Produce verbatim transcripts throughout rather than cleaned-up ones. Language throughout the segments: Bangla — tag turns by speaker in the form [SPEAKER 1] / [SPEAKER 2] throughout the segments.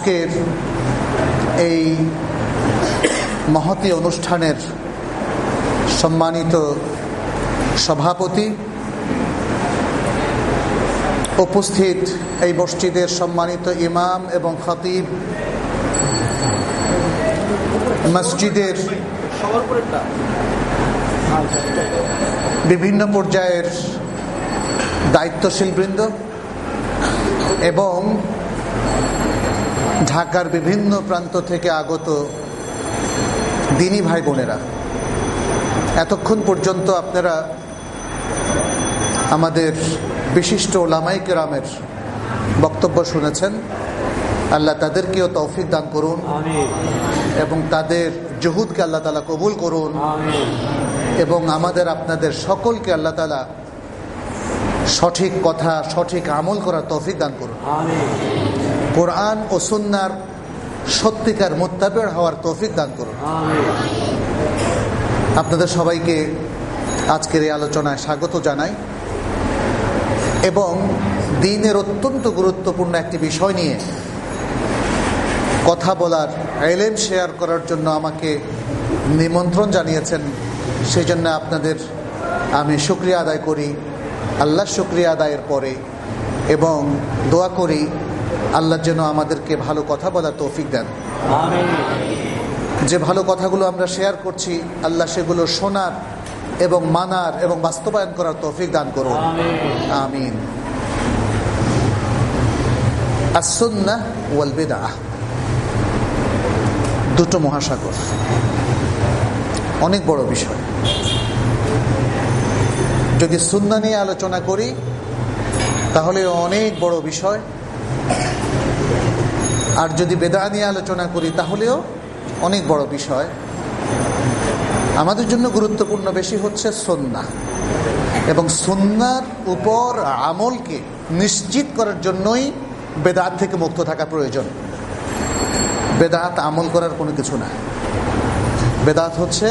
[SPEAKER 1] আজকের এই মহতী অনুষ্ঠানের সম্মানিত সভাপতি, উপস্থিত এই মসজিদের সম্মানিত ইমাম এবং খতিব, মসজিদের বিভিন্ন পর্যায়ের দায়িত্বশীল বৃন্দ এবং ঢাকার বিভিন্ন প্রান্ত থেকে আগত দিনী ভাই বোনেরা, এতক্ষণ পর্যন্ত আপনারা আমাদের বিশিষ্ট ওলামায়ে কেরামের বক্তব্য শুনেছেন। আল্লাহ তাদেরকেও তৌফিক দান করুন এবং তাদের জুহুদকে আল্লাহ তাআলা কবুল করুন এবং আমাদের আপনাদের সকলকে আল্লাহ তাআলা সঠিক কথা, সঠিক আমল করার তৌফিক দান করুন। কোরআন ও সুন্নাহর সত্যিকার মুত্তাবি'র হওয়ার তৌফিক দান করুন। আপনাদের সবাইকে আজকের এই আলোচনায় স্বাগত জানাই এবং দ্বীনের অত্যন্ত গুরুত্বপূর্ণ একটি বিষয় নিয়ে কথা বলার, ইলম শেয়ার করার জন্য আমাকে নিমন্ত্রণ জানিয়েছেন। সেই জন্য আপনাদের আমি শুকরিয়া আদায় করি। আল্লাহ শুকরিয়া আদায়ের পরে এবং দোয়া করি আল্লাহ যেন আমাদেরকে ভালো কথা বলার তৌফিক দেন। আমিন। যে ভালো কথাগুলো আমরা শেয়ার করছি, আল্লাহ সেগুলো শোনার এবং মানার এবং বাস্তবায়ন করার তৌফিক দান করুন। আমিন। আস-সুন্নাহ ওয়াল বিদআহ দুটো মহাসাগর, অনেক বড় বিষয়। যদি সুন্নাহ নিয়ে আলোচনা করি তাহলে অনেক বড় বিষয়, আর যদি বিদআহ নিয়ে আলোচনা করি তাহলেও অনেক বড় বিষয়। আমাদের জন্য গুরুত্বপূর্ণ বেশি হচ্ছে সুন্নাহ, এবং সুন্নাহর উপর আমলকে নিশ্চিত করার জন্যই বিদআত থেকে মুক্ত থাকা প্রয়োজন। বিদআত আমল করার কোনো কিছু না। বিদআত হচ্ছে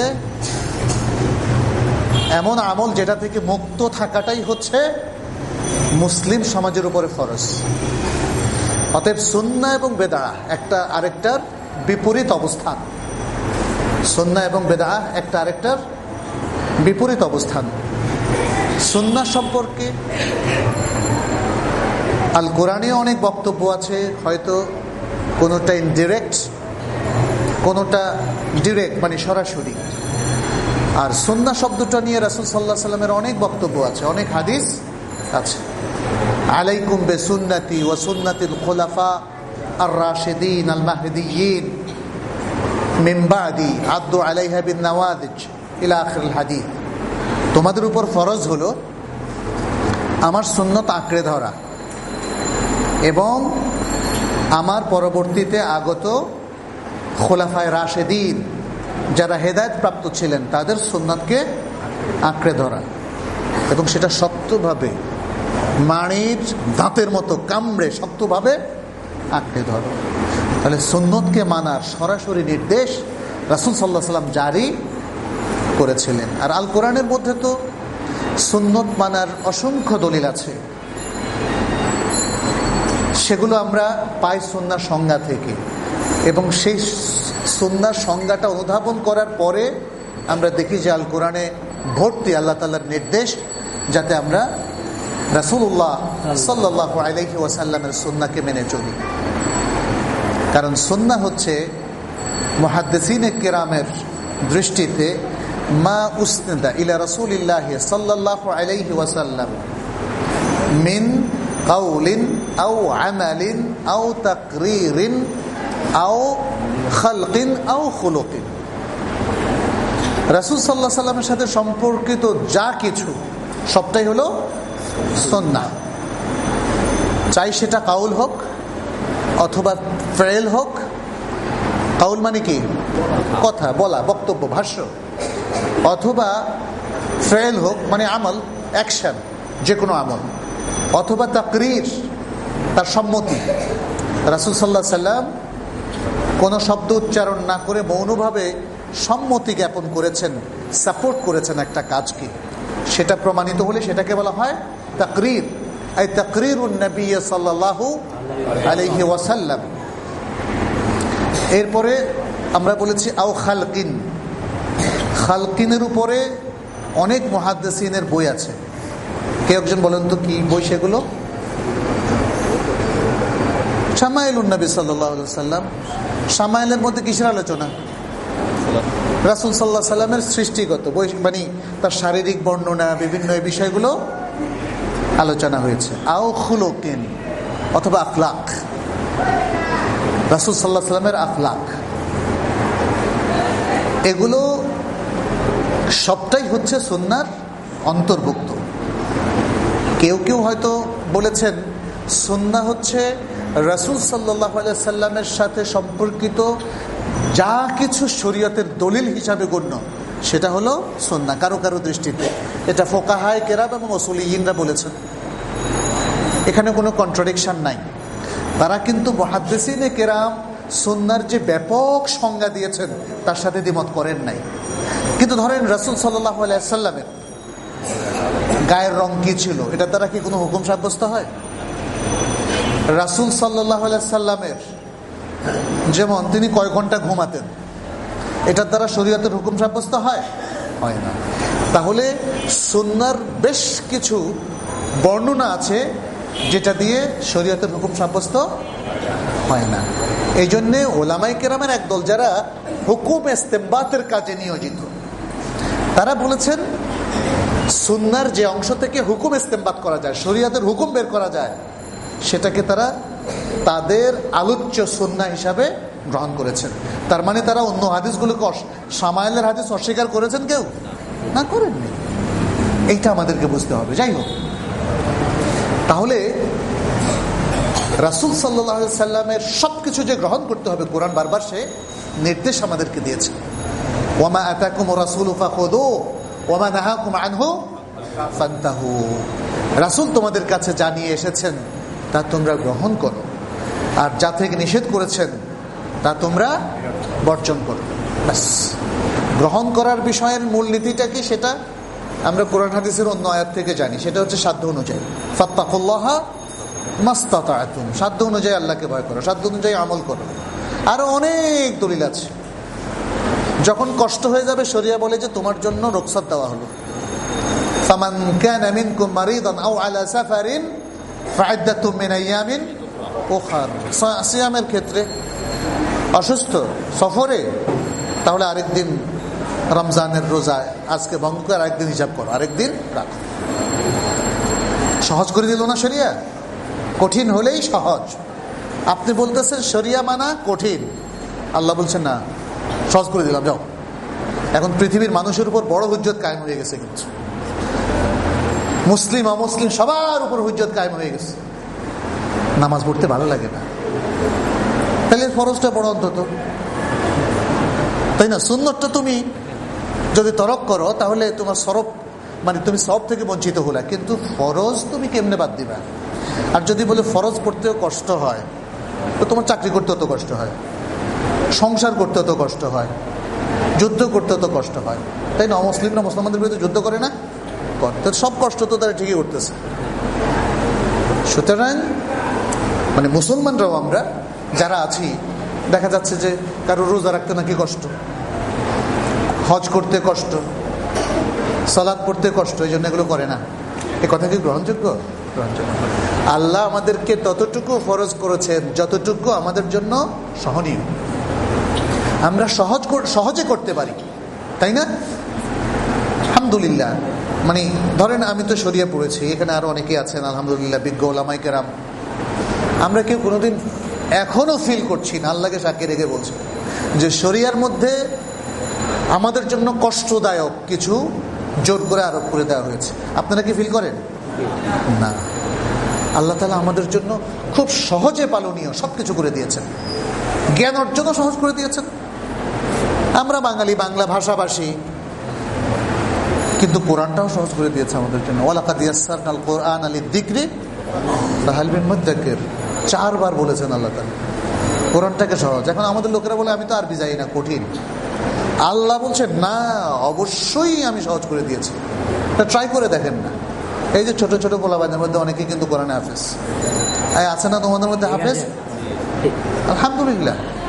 [SPEAKER 1] এমন আমল যেটা থেকে মুক্ত থাকাটাই হচ্ছে মুসলিম সমাজের উপরে ফরজ। অতএব সুন্নাহ এবং বিদআহ একটা আরেকটার বিপরীত অবস্থান। সুন্নাহ এবং বিদআহ একটা আরেকটার বিপরীত অবস্থান। সুন্নাহ সম্পর্কে আল কোরআনে অনেক বক্তব্য আছে, হয়তো কোনোটা ইনডিরেক্ট, কোনোটা ডিরেক্ট মানে সরাসরি। আর সুন্নাহ শব্দটা নিয়ে রাসূল সাল্লাল্লাহু আলাইহি ওয়াসাল্লামের অনেক বক্তব্য আছে, অনেক হাদিস আছে। আলাইকুম বিসুন্নতি ওয়া সুন্নাতিল খুলাফা আর রাশিদিন আল মাহদিয়িন মিন বাদি আদু আলাইহা বিন নওয়াদিজ ইলা আখিরিল হাদিস। তোমাদের উপর ফরজ হলো আমার সুন্নত আঁকড়ে ধরা এবং আমার পরবর্তীতে আগত খোলাফায়ে রাশেদিন যারা হেদায়েত প্রাপ্ত ছিলেন তাদের সুন্নাতকে আঁকড়ে ধরা এবং সেটা শক্তভাবে, মাড়ির দাঁতের মতো কামড়ে শক্তভাবে আঁকড়ে ধরা। তাহলে সুন্নতকে মানার সরাসরি নির্দেশ রাসূল সাল্লাল্লাহু আলাইহি ওয়াসাল্লাম জারি করেছিলেন। আর আল কোরআনের মধ্যে তো সুন্নত মানার অসংখ্য দলিল আছে, সেগুলো আমরা পাই সুন্নাহর সংজ্ঞা থেকে, এবং সেই সুন্নাহর সংজ্ঞাটা অনুধাবন করার পরে আমরা দেখি যে আল কোরআনে ভর্তি আল্লাহ তাআলার নির্দেশ যাতে আমরা রাসূলুল্লাহ সাল্লাল্লাহু আলাইহি ওয়াসাল্লামের সুন্নাহকে মেনে চলি। কারণ সুন্নাহ হচ্ছে মুহাদ্দিসিনে কেরামের দৃষ্টিতে মা উসনিদা ইলা রাসূলিল্লাহি সাল্লাল্লাহু আলাইহি ওয়াসাল্লাম মিন কাউলিন আও আমালিন আও তাকরীরিন আও খালকিন আও খুলুকিন। রাসূল সাল্লাল্লাহু আলাইহি ওয়াসাল্লামের সাথে সম্পর্কিত যা কিছু সবটাই হলো সুন্নাহ, চাই সেটা কাউল হোক অথবা ফেল হোক। কাউল মানে কি? কথা বলা, বক্তব্য, ভাষ্য। অথবা ফেল হোক মানে আমল, অ্যাকশন, যে কোনো আমল। অথবা তাকরীর, তার সম্মতি। রাসূল সাল্লাল্লাহু আলাইহি ওয়াসাল্লাম কোনো শব্দ উচ্চারণ না করে মৌনভাবে সম্মতি জ্ঞাপন করেছেন, সাপোর্ট করেছেন একটা কাজকে, সেটা প্রমাণিত হলে সেটাকে বলা হয় তাকরীর। এই তাকরীরুন নবী সাল্লাল্লাহু আলাইহি ওয়াসাল্লাম। এরপরে আমরা বলেছি আও খালকিন, খালকিনের উপরে অনেক মুহাদ্দিসিনের বই আছে। কে একজন বলেন তো কি বই সেগুলো? শামাইলুন নবী সাল্লাল্লাহু আলাইহি ওয়াসাল্লাম। শামাইলের মধ্যে কিসের আলোচনা? রাসূল সাল্লাল্লাহু আলাইহি ওয়াসাল্লামের সৃষ্টিগত বই, মানে তার শারীরিক বর্ণনা, বিভিন্ন এই বিষয়গুলো আলোচনা হয়েছে। আও খুলুকিন, অথবা আখলাক, রাসূল সাল্লাল্লাহু আলাইহি ওয়াসাল্লামের আখলাক, এগুলো সবটাই হচ্ছে সুন্নাহর অন্তর্ভুক্ত। কেউ কেউ হয়তো বলেছেন সুন্নাহ হচ্ছে রাসূল সাল্লাল্লাহু আলাইহি ওয়াসাল্লামের সাথে সম্পর্কিত যা কিছু শরীয়তের দলিল হিসাবে গণ্য সেটা হলো সুন্নাহ, কারো কারো দৃষ্টিতে। এটা ফুকাহায়ে কেরাম এবং উসুলিয়িনরা বলেছেন, এখানে কোনো কন্ট্রাডিকশন নাই। তারা কিন্তু মুহাদ্দিসিনে কেরাম সুন্নাহর যে ব্যাপক সংজ্ঞা দিয়েছেন তার সাথে দ্বিমত করেন নাই। কিন্তু ধরেন রাসূল সাল্লাল্লাহু আলাইহি ওয়াসাল্লামের গায়ের রং কি ছিল, এটা দ্বারা কি কোনো হুকুম সাব্যস্ত হয়? রাসূল সাল্লাল্লাহু আলাইহি ওয়াসাল্লামের যেমন তিনি কয় ঘন্টা ঘুমাতেন, এটার দ্বারা শরীয়তের হুকুম সাব্যস্ত হয়? হয় না। তাহলে সুন্নাহর বেশ কিছু বর্ণনা আছে যেটা দিয়ে শরীয়তের হুকুম সাব্যস্ত হয় না। এই জন্যে ওলামায়ে কেরামের একদল যারা হুকুম ইস্তেমবাতের কাজে নিয়োজিত, তারা বলেছেন সুন্নাহর যে অংশ থেকে হুকুম ইস্তেমবাত করা যায়, শরীয়তের হুকুম বের করা যায়, সেটাকে তারা তাদের আলোচ্য সুন্নাহ হিসাবে গ্রহণ করেছেন। তার মানে তারা অন্য হাদিসগুলোকে, শামাইলের হাদিস অস্বীকার করেছেন? কেউ না, করেননি। এইটা আমাদেরকে বুঝতে হবে। যাই হোক, তাহলে রাসূল সাল্লাল্লাহু আলাইহি ওয়াসাল্লামের সবকিছু যে গ্রহণ করতে হবে, কোরআন বারবার সে নির্দেশ আমাদেরকে দিয়েছে। ওয়ামা আতাকুমুর রাসূলু ফাখুযুহু ওয়ামা নাহাকুম আনহু ফান্তাহু। রাসূল তোমাদের কাছে জানিয়ে এসেছেন তা তোমরা গ্রহণ করো, আর যা থেকে নিষেধ করেছেন তা তোমরা বর্জন করো। ব্যাস, গ্রহণ করার বিষয়ের মূলনীতিটা কি সেটা আমরা কোরআন হাদিসের অন্য আয়াত থেকে জানি। সেটা হচ্ছে সাধ্য অনুযায়ী, ফাত্তাকুল্লাহা মাস্তাতা'তুম, সাধ্য অনুযায়ী আল্লাহকে ভয় করো, সাধ্য অনুযায়ী আমল করো। আরো অনেক দলিল আছে। যখন কষ্ট হয়ে যাবে শরিয়া বলে যে তোমার জন্য রুখসাত দেওয়া হলো, ফামান কানা মিনকুম মারিদান আও আলা সাফারিন ফাইদ্দাতুম মিন আইয়ামিন উখার। সিয়ামের ক্ষেত্রে অসুস্থ, সফরে, তাহলে আরেকদিন রমজানের রোজা আজকে ভঙ্গ করে আরেকদিন হিসাব করো, আরেকদিন রাখো। সহজ করে দিল না শরিয়া? কঠিন হলেই সহজ। আপনি বলতেছেন শরিয়া মানা কঠিন, আল্লাহ বলছেন না, সহজ করে দিলাম, যাও। এখন পৃথিবীর মানুষের উপর বড় হুজ্জত কায়েম হয়ে গেছে, কিন্তু মুসলিম অমুসলিম সবার উপর হুজ্জত কায়েম হয়ে গেছে। নামাজ পড়তে ভালো লাগে না, তাহলে ফরজটা বড় অন্তত, তাই না? সুন্নতটা তুমি যদি তরক করো তাহলে তোমার সরব, মানে তুমি সব থেকে বঞ্চিত হলে, কিন্তু ফরজ তুমি কেমনে বাদ দিবা? আর যদি বলে ফরজ পড়তেও কষ্ট হয়, তো তোমার চাকরি করতে তো কষ্ট হয়, সংসার করতে তো কষ্ট হয়, যুদ্ধ করতে তো কষ্ট হয়, তাই না? অমুসলিমরা মুসলমানদের বিরুদ্ধে যুদ্ধ করে না, করতে সব কষ্ট তো তারা ঠিকই করতেছে। সুতরাং মানে মুসলমানরাও আমরা যারা আছি, দেখা যাচ্ছে যে কারো রোজা রাখতে নাকি কষ্ট, হজ করতে কষ্ট, সালাত পড়তে কষ্ট, এই জন্য এগুলো করে না। এ কথা কি গ্রহণযোগ্য? গ্রহণযোগ্য। আল্লাহ আমাদেরকে ততটুকু ফরজ করেছেন যতটুকু আমাদের জন্য সহনীয়, আমরা সহজ সহজে করতে পারি, তাই না? আলহামদুলিল্লাহ। মানে ধরেন আমি তো শরিয়া পড়েছি, এখানে আরো অনেকে আছেন আলহামদুলিল্লাহ বিজ্ঞ ওলামায়ে কেরাম। আমরা কেউ কোনোদিন এখনো ফিল করছি না, আল্লাহকে সাক্ষী রেখে বলছি, যে শরিয়ার মধ্যে আমাদের জন্য কষ্টদায়ক কিছু জোর করে আরোপ করে দেওয়া হয়েছে। আপনারা কি ফিল করেন? না। আল্লাহ তাআলা আমাদের জন্য খুব সহজে পালনীয় সবকিছু করে দিয়েছেন, জ্ঞান অর্জনও সহজ করে দিয়েছেন। আমরা বাঙালি, বাংলা ভাষাভাষী, কিন্তু কোরআনটাও সহজ করে দিয়েছে আমাদের জন্য। ওয়ালাকাদ ইয়াসসারনাল কুরআনা লিয-যিকরি ফাহাল মিন মুদ্দাক্কির, চারবার বলেছেন আল্লাহ তাআলা কোরআনটাকে সহজ। এখন আমাদের লোকেরা বলে আমি তো আরবি জানি না, কঠিন। আল্লাহ বলছেন না, অবশ্যই আমি সহজ করে দিয়েছি, ট্রাই করে দেখেন না। এই যে ছোট ছোট পোলাবাইদের মধ্যে অনেকে কিন্তু কোরআনে হাফেজ আছে না? তোমাদের মধ্যে হাফেজ? আলহামদুলিল্লাহ।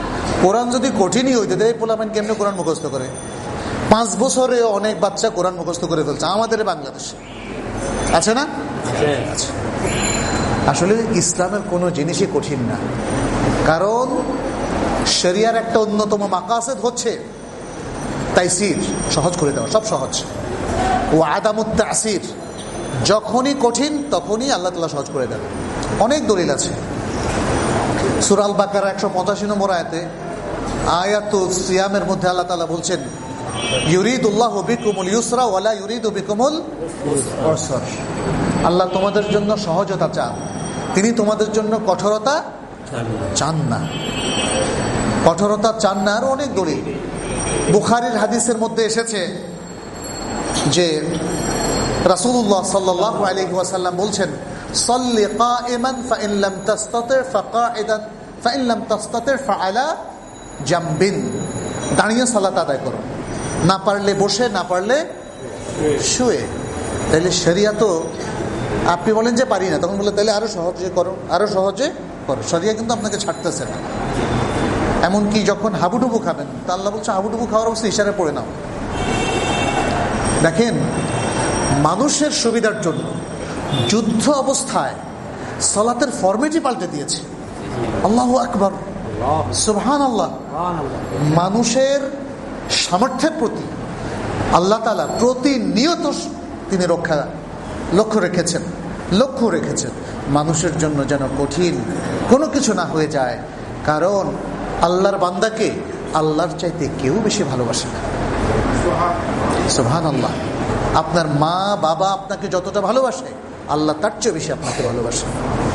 [SPEAKER 1] কোরআন যদি কঠিনই হইতে দেয়, পোলাপান কেমনে কোরআন মুখস্থ করে? পাঁচ বছরে অনেক বাচ্চা কোরআন মুখস্থ করে ফেলছে আমাদের বাংলাদেশে, আছে না? আচ্ছা, আসলে ইসলামের কোনো জিনিসই কঠিন না, কারণ শরিয়ার একটা অন্যতম মাকাসেদ হচ্ছে তাইসির, সহজ করে দেওয়া, সব সহজ। ও আদামুত তাসির, যখনই কঠিন তখনই আল্লাহ তাআলা সহজ করে দেন। অনেক দলিল আছে। সূরা আল বাকারা একশো পঁচাশি নম্বর আয়াতে আয়াতুল সিয়ামের মধ্যে আল্লাহ তাআলা বলছেন, ইউরিদুল্লাহু বিকুমুল ইউসরা ওয়ালা ইউরিদু বিকুমুল উসরা। আল্লাহ তোমাদের জন্য সহজতা চান, তিনি তোমাদের জন্য কঠোরতা চান না। কঠোরতা চান না। আর অনেক দলিল বুখারীর হাদিসের মধ্যে এসেছে যে রাসূলুল্লাহ সাল্লাল্লাহু আলাইহি ওয়াসাল্লাম বলছেন, সাল্লি কাইমান ফাইন লাম তাস্তাতি ফাকাইদান ফাইন লাম তাস্তাতি ফাআলা জামবিন। দাঁড়িয়ে সালাত আদায় করো, না পারলে বসে, না পারলে শুয়ে। তাহলে শরিয়া তো, আপনি বলেন যে পারি না, তখন বলে তাহলে আরো সহজে করো, আরো সহজে করো। শরিয়া কিন্তু আপনাকে ছাড়তেছে না। এমনকি যখন হাবুডুবু খাবেন, তা আল্লাহ বলছে হাবুডুবু খাওয়ার অবস্থা ইশারা পড়ে নাও। দেখেন, মানুষের সুবিধার জন্য যুদ্ধ অবস্থায় সালাতের ফরম্যাটই পাল্টে দিয়েছে। আল্লাহু আকবার, সুবহানাল্লাহ। মানুষের সামর্থ্যের প্রতি আল্লাহ তাআলা প্রতিনিয়ত তিনি রক্ষা লক্ষ্য রেখেছেন লক্ষ্য রেখেছেন মানুষের জন্য যেন কঠিন কোনো কিছু না হয়ে যায়। কারণ আল্লাহর বান্দাকে আল্লাহর চাইতে কেউ বেশি ভালোবাসে না। সুবহানাল্লাহ। আপনার মা বাবা আপনাকে যতটা ভালোবাসে, আল্লাহ তার চেয়ে বেশি আপনাকে ভালোবাসে।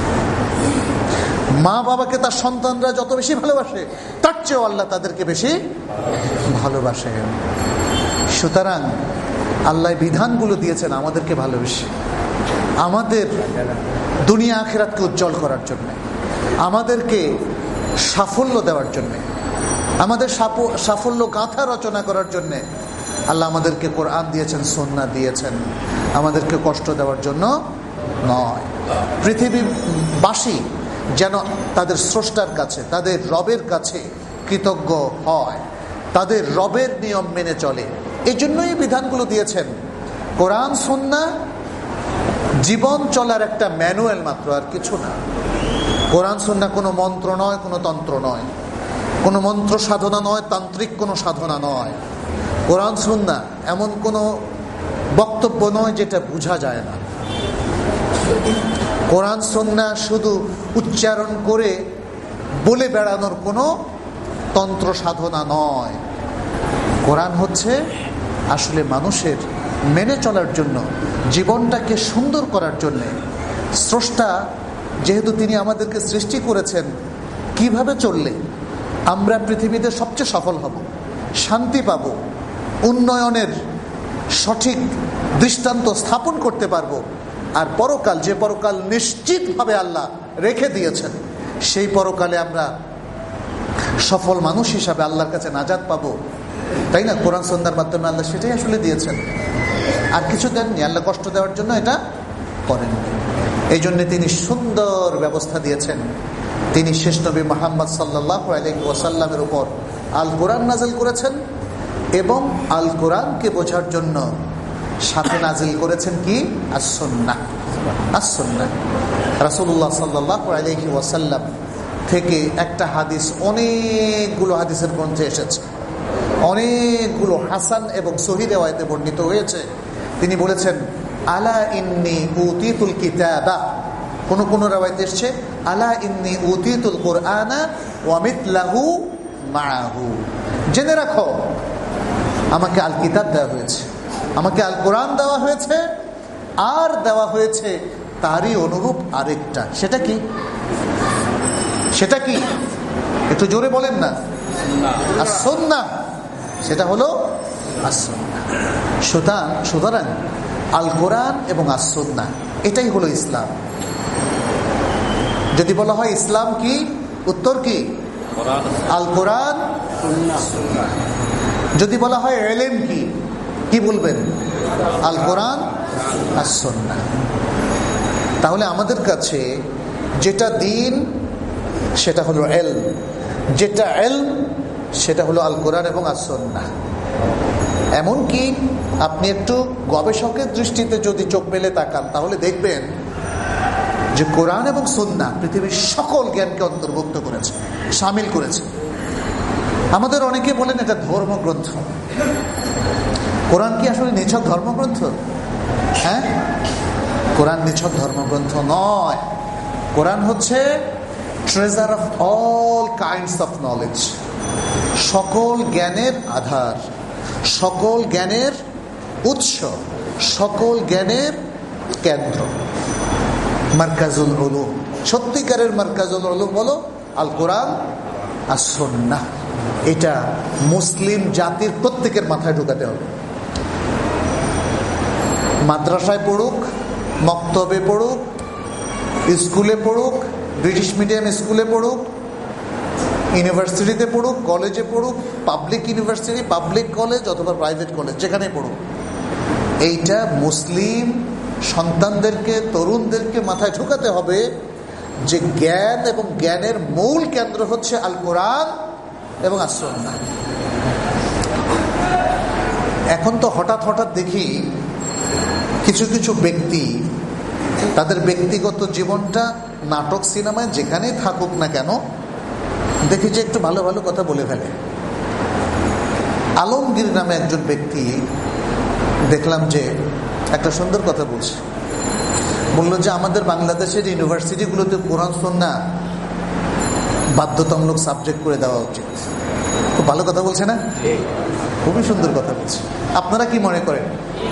[SPEAKER 1] মা বাবাকে তার সন্তানরা যত বেশি ভালোবাসে, তার চেয়েও আল্লাহ তাদেরকে বেশি ভালোবাসে। সুতরাং আল্লাহ বিধানগুলো দিয়েছেন আমাদেরকে ভালোবেসে, আমাদের দুনিয়া আখিরাতকে উজ্জ্বল করার জন্য, আমাদেরকে সাফল্য দেওয়ার জন্য, আমাদের সাফল্য গাথা রচনা করার জন্য আল্লাহ আমাদেরকে কোরআন দিয়েছেন, সুন্নাহ দিয়েছেন, আমাদেরকে কষ্ট দেওয়ার জন্য নয়। পৃথিবীবাসী যেন তাদের স্রষ্টার কাছে, তাদের রবের কাছে কৃতজ্ঞ হয়, তাদের রবের নিয়ম মেনে চলে, এই জন্যই বিধানগুলো দিয়েছেন। কোরআন সুন্নাহ জীবন চলার একটা ম্যানুয়াল মাত্র, আর কিছু না। কোরআন সুন্নাহ কোনো মন্ত্র নয়, কোনো তন্ত্র নয়, কোনো মন্ত্র সাধনা নয়, তান্ত্রিক কোনো সাধনা নয়। কোরআন সুন্নাহ এমন কোনো বক্তব্য নয় যেটা বোঝা যায় না। কোরআন সুন্নাহ শুধু উচ্চারণ করে বলে বেড়ানোর কোনো তন্ত্র সাধনা নয়। কোরআন হচ্ছে আসলে মানুষের মেনে চলার জন্য, জীবনটাকে সুন্দর করার জন্য। স্রষ্টা যেহেতু তিনি আমাদেরকে সৃষ্টি করেছেন, কিভাবে চললে আমরা পৃথিবীতে সবচেয়ে সফল হব, শান্তি পাব, উন্নয়নের সঠিক দৃষ্টান্ত স্থাপন করতে পারবো, আর পরকাল, যে পরকাল নিশ্চিতভাবে আল্লাহ রেখে দিয়েছেন, সেই পরকালে আমরা সফল মানুষ হিসাবে আল্লাহর কাছে নাজাত পাবো, তাই না? কোরআন সুন্নাহর মাধ্যমে আল্লাহ সেটাই আসলে দিয়েছেন, আর কিছু দেননি। আল্লাহ কষ্ট দেওয়ার জন্য এটা করেন। এই জন্য তিনি সুন্দর ব্যবস্থা দিয়েছেন। তিনি শেষ নবী মুহাম্মদ সাল্লাল্লাহু আলাইহি ওয়াসাল্লামের উপর আল কোরআন নাজিল করেছেন, এবং আল কোরআনকে বোঝার জন্য সাথে নাজিল করেছেন কি? আস-সুন্নাহ। আস-সুন্নাহ রাসূলুল্লাহ সাল্লাল্লাহু আলাইহি ওয়াসাল্লাম থেকে একটা হাদিস অনেকগুলো হাদিসের গ্রন্থে এসেছে, অনেকগুলো হাসান এবং সহিহ রিওয়ায়াতে বর্ণিত হয়েছে। তিনি বলেছেন, আলা ইন্নী উতিতুল কিতাবা, কোন কোন রিওয়ায়াতে এসেছে আলা ইন্নী উতিতুল কুরআনা ওয়া মিথলাহু মাআহু। জেনে রাখো, আমাকে আল কিতাব দেওয়া হয়েছে, আমাকে আল কোরআন দেওয়া হয়েছে, আর দেওয়া হয়েছে তারই অনুরূপ আরেকটা। সেটা কি? সেটা কি? একটু জোরে বলেন না। আস-সুন্নাহ, সেটা হলো আস-সুন্নাহ। সুতরাং সুতরাং আল কোরআন এবং আস-সুন্নাহ এটাই হলো ইসলাম। যদি বলা হয় ইসলাম কি, উত্তর কি? আল কোরআন, সুন্নাহ। যদি বলা হয় ইলম কি, কি বলবেন? আল কোরআন আস-সুন্নাহ। তাহলে আমাদের কাছে যেটা দ্বীন সেটা হলো ইলম, যেটা ইলম সেটা হলো আল কোরআন এবং আস সুন্নাহ। এমনকি আপনি একটু গবেষকের দৃষ্টিতে যদি চোখ মেলে তাকান তাহলে দেখবেন যে কোরআন এবং সুন্নাহ পৃথিবীর সকল জ্ঞানকে অন্তর্ভুক্ত করেছে, শামিল করেছে। আমাদের অনেকে বলেন এটা ধর্মগ্রন্থ। কোরআন কি আসলে নিছক ধর্মগ্রন্থ? হ্যাঁ, কোরআন নিছক ধর্মগ্রন্থ নয়। কোরআন হচ্ছে treasure of all kinds of knowledge, সকল জ্ঞানের আধার, সকল জ্ঞানের উৎস, সকল জ্ঞানের কেন্দ্র, মারকাজুল উলুম। সত্যিকারের মারকাজুল উলুম হলো আল কোরআন আর সুন্নাহ। এটা মুসলিম জাতির প্রত্যেকের মাথায় ঢুকাতে হবে। মাদ্রাসায় পড়ুক, মক্তবে পড়ুক, স্কুলে পড়ুক, ব্রিটিশ মিডিয়াম স্কুলে পড়ুক, ইউনিভার্সিটিতে পড়ুক, কলেজে পড়ুক, পাবলিক ইউনিভার্সিটি, পাবলিক কলেজ অথবা প্রাইভেট কলেজ, যেখানে পড়ুক, এইটা মুসলিম সন্তানদেরকে, তরুণদেরকে মাথায় ঢুকাতে হবে যে জ্ঞান এবং জ্ঞানের মূল কেন্দ্র হচ্ছে আল কোরআন এবং আস সুন্নাহ। এখন তো হঠাৎ হঠাৎ দেখি কিছু কিছু ব্যক্তি তাদের ব্যক্তিগত জীবনটা নাটক সিনেমায় যেখানেই থাকুক না কেন দেখি যে একটু ভালো ভালো কথা বলে ফেলে। আলমগীর নামে একজন ব্যক্তি দেখলাম যে একটা সুন্দর কথা বলছে। বললো যে আমাদের বাংলাদেশের ইউনিভার্সিটিগুলোতে কোরআন সুন্নাহ বাধ্যতামূলক সাবজেক্ট করে দেওয়া উচিত। খুব ভালো কথা বলছে না? খুবই সুন্দর কথা বলছে। আপনারা কি মনে করেন?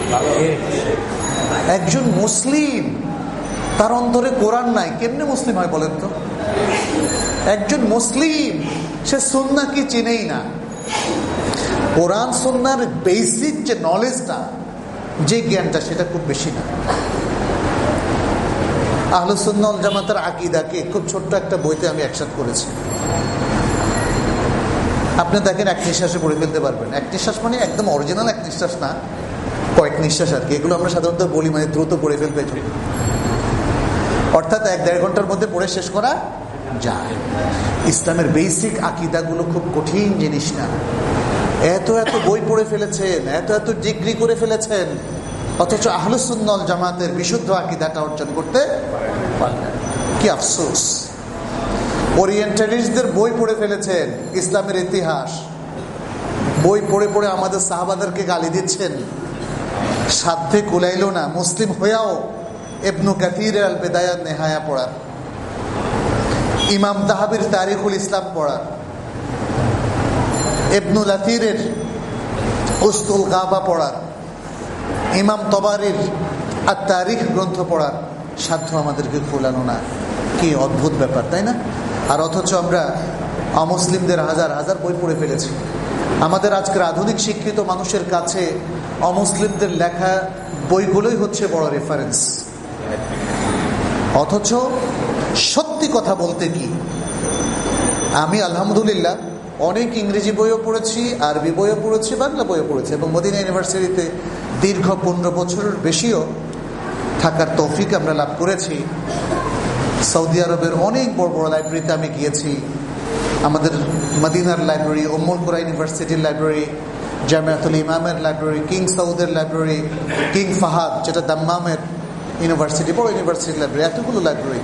[SPEAKER 1] একজন মুসলিম, তার অন্তরে কোরআন নাই, কেমনে মুসলিম হয় বলেন তো? একজন মুসলিম, সে সুন্নাহ কি চিনেই না। কোরআন সুন্নাহর বেসিক যে নলেজটা, যে জ্ঞানটা, সেটা খুব বেশি না। আহলুস সুন্নাহ ওয়াল জামাতের আকীদাকে খুব ছোট্ট একটা বইতে আমি একসাথে করেছি। আপনি দেখেন এক নিঃশ্বাসে পড়ে ফেলতে পারবেন। এক নিঃশ্বাস মানে একদম অরিজিনাল এক নিঃশ্বাস না, কয়েক নিঃশ্বাস আর কি। এগুলো আমরা সাধারণত বলি মানে দ্রুত পড়ে ফেলবে, অর্থাৎ এক দেড় ঘন্টার মধ্যে পড়ে শেষ করা যায়। ইসলামের বেসিক আকীদাগুলো খুব কঠিন জিনিস না। এত এত বই পড়ে ফেলেছেন, এত এত ডিগ্রি করে ফেলেছেন, অথচ আহলুস সুন্নাহ ওয়াল জামাতের বিশুদ্ধ আকীদাটা অর্জন করতে পারলেন। কি আফসোস! ওরিয়েন্টালিস্টদের বই পড়ে ফেলেছেন, ইসলামের ইতিহাস বই পড়ে পড়ে আমাদের সাহাবাদেরকে গালি দিচ্ছেন। সাধ্যে কুলাইল না মুসলিম হয়েও ইবনু কাসিরের আল বিদায়া নেহায়া পড়ার, ইমাম তাহাবির তারিখুল ইসলাম পড়ার, ইবনুল আথিরের উসতুল গাবা পড়ার, ইমাম তবারির আর তারিখ গ্রন্থ পড়ার সাধ্য আমাদেরকে কুলানো না। কি অদ্ভুত ব্যাপার, তাই না? আর অথচ আমরা অমুসলিমদের হাজার হাজার বই পড়ে ফেলেছি। আমাদের আজকের আধুনিক শিক্ষিত মানুষের কাছে অমুসলিমদের লেখা বইগুলোই হচ্ছে বড় রেফারেন্স। অথচ সত্যি কথা বলতে কি, আমি আলহামদুলিল্লাহ অনেক ইংরেজি বইও পড়েছি, আরবি বইও পড়েছি, বাংলা বইও পড়েছি, এবং মদিনা ইউনিভার্সিটিতে দীর্ঘ পনেরো বছরের বেশিও থাকার তৌফিক আমরা লাভ করেছি। সৌদি আরবের অনেক বড় বড় লাইব্রেরিতে আমি গিয়েছি। আমাদের মদিনার লাইব্রেরি, উম্মুল কুরা ইউনিভার্সিটির লাইব্রেরি, জামিয়াতুল ইমামের লাইব্রেরি, কিং সাউদের লাইব্রেরি, কিং ফাহাদ যেটা দাম্মামের ইউনিভার্সিটি, বড় ইউনিভার্সিটির লাইব্রেরি, এতগুলো লাইব্রেরি,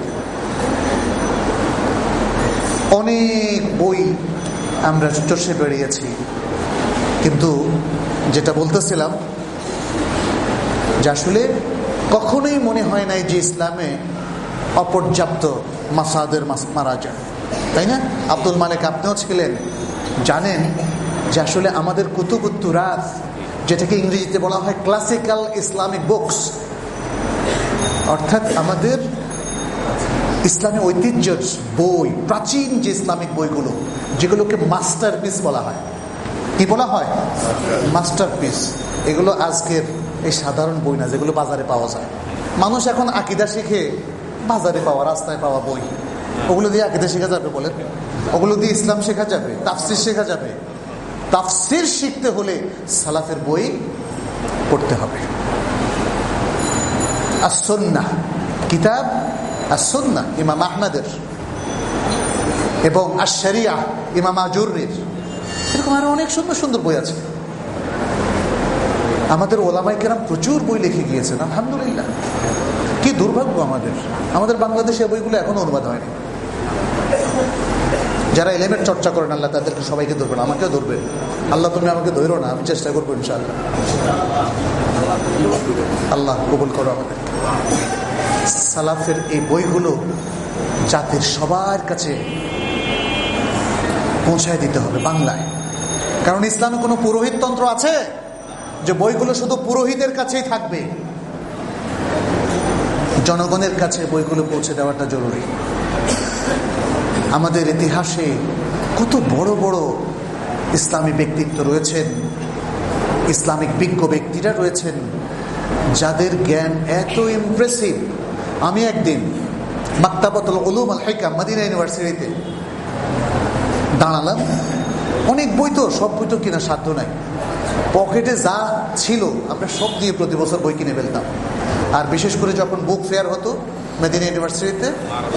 [SPEAKER 1] অনেক বই আমরা চষে বেরিয়েছি। কিন্তু যেটা বলতেছিলাম যে আসলে কখনোই মনে হয় নাই যে ইসলামে অপর্যাপ্ত মাসাদের মারা যায়, তাই না? আব্দুল মালিক আপনিও ছিলেন, জানেন যে আসলে আমাদের কুতুবুত তুরাত, যেটাকে ইংরেজিতে বলা হয় ক্লাসিক্যাল ইসলামিক বুকস, অর্থাৎ আমাদের ইসলামী ঐতিহ্যের বই, প্রাচীন যে ইসলামিক বইগুলো, যেগুলোকে মাস্টারপিস বলা হয়। কি বলা হয়? মাস্টারপিস। এগুলো আজকের এই সাধারণ বই না, যেগুলো বাজারে পাওয়া যায়। মানুষ এখন আকীদা শিখে বাজারে পাওয়া, রাস্তায় পাওয়া বই, ওগুলো দিয়ে আকীদা শেখা যাবে বলেন? ওগুলো দিয়ে ইসলাম শেখা যাবে? তাফসির শেখা যাবে? তাফসির শিখতে হলে সালাফের বই পড়তে হবে। আস-সুন্নাহ কিতাব, আস-সুন্নাহ ইমাম আহমদের, এবং আশ-শরিয়াহ ইমাম আজুররির, এরকম আরো অনেক সুন্দর সুন্দর বই আছে। আমাদের ওলামায়ে কেরাম প্রচুর বই লিখে গিয়েছেন, আলহামদুলিল্লাহ। কি দুর্ভাগ্য আমাদের, আমাদের বাংলাদেশে বইগুলো এখনো অনুবাদ হয়নি। যারা এলেমের চর্চা করেন আল্লাহ তাদেরকে সবাইকে ধরবেন, আমাকেও ধরবেন আল্লাহ। তুমি আমাকে ধরো না, আমি চেষ্টা করবো ইনশাআল্লাহ। আল্লাহ কবুল করো আমাদের। সালাফের এই বইগুলো জাতির সবার কাছে পৌঁছায় দিতে হবে বাংলায়। কারণ ইসলামে কোনো পুরোহিত তন্ত্র আছে যে বইগুলো শুধু পুরোহিতের কাছেই থাকবে? জনগণের কাছে বইগুলো পৌঁছে দেওয়াটা জরুরি। আমাদের ইতিহাসে কত বড় বড় ইসলামী ব্যক্তিত্ব রয়েছেন, ইসলামিক বিজ্ঞ ব্যক্তিরা রয়েছেন যাদের জ্ঞান এত ইমপ্রেসিভ। আমি একদিন মাকতাবাতুল উলুম আল হিকাম মদিনা ইউনিভার্সিটিতে দাঁড়ালাম। অনেক বই, তো সব বই তো কিনা সাধ্য নাই, পকেটে যা ছিল আমরা সব দিয়ে প্রতি বছর বই কিনে ফেলতাম। আর বিশেষ করে যখন বুক ফেয়ার হতো মদিনা ইউনিভার্সিটিতে,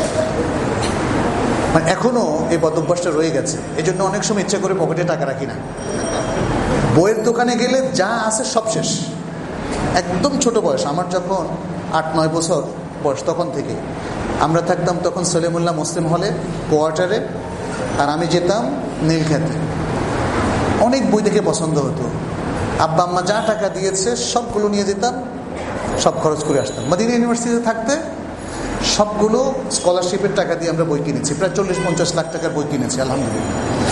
[SPEAKER 1] মানে এখনো এই বদভ্যাসটা রয়ে গেছে। এই জন্য অনেক সময় ইচ্ছা করে পকেটে টাকা রাখি না। বইয়ের দোকানে গেলে যা আছে সব শেষ। একদম ছোট বয়স, আমার যখন আট নয় বছর বয়স, তখন থেকে আমরা থাকতাম তখন সলিমুল্লাহ মুসলিম হলে কোয়ার্টারে, আর আমি যেতাম নীলক্ষেতে। অনেক বই দেখে পছন্দ হতো, আব্বা আম্মা যা টাকা দিয়েছে সবগুলো নিয়ে যেতাম, সব খরচ করে আসতাম। মদিনা ইউনিভার্সিটিতে থাকতে সবগুলো স্কলারশিপের টাকা দিয়ে আমরা বই কিনেছি, প্রায় চল্লিশ পঞ্চাশ লাখ টাকার বই কিনেছি আলহামদুলিল্লাহ।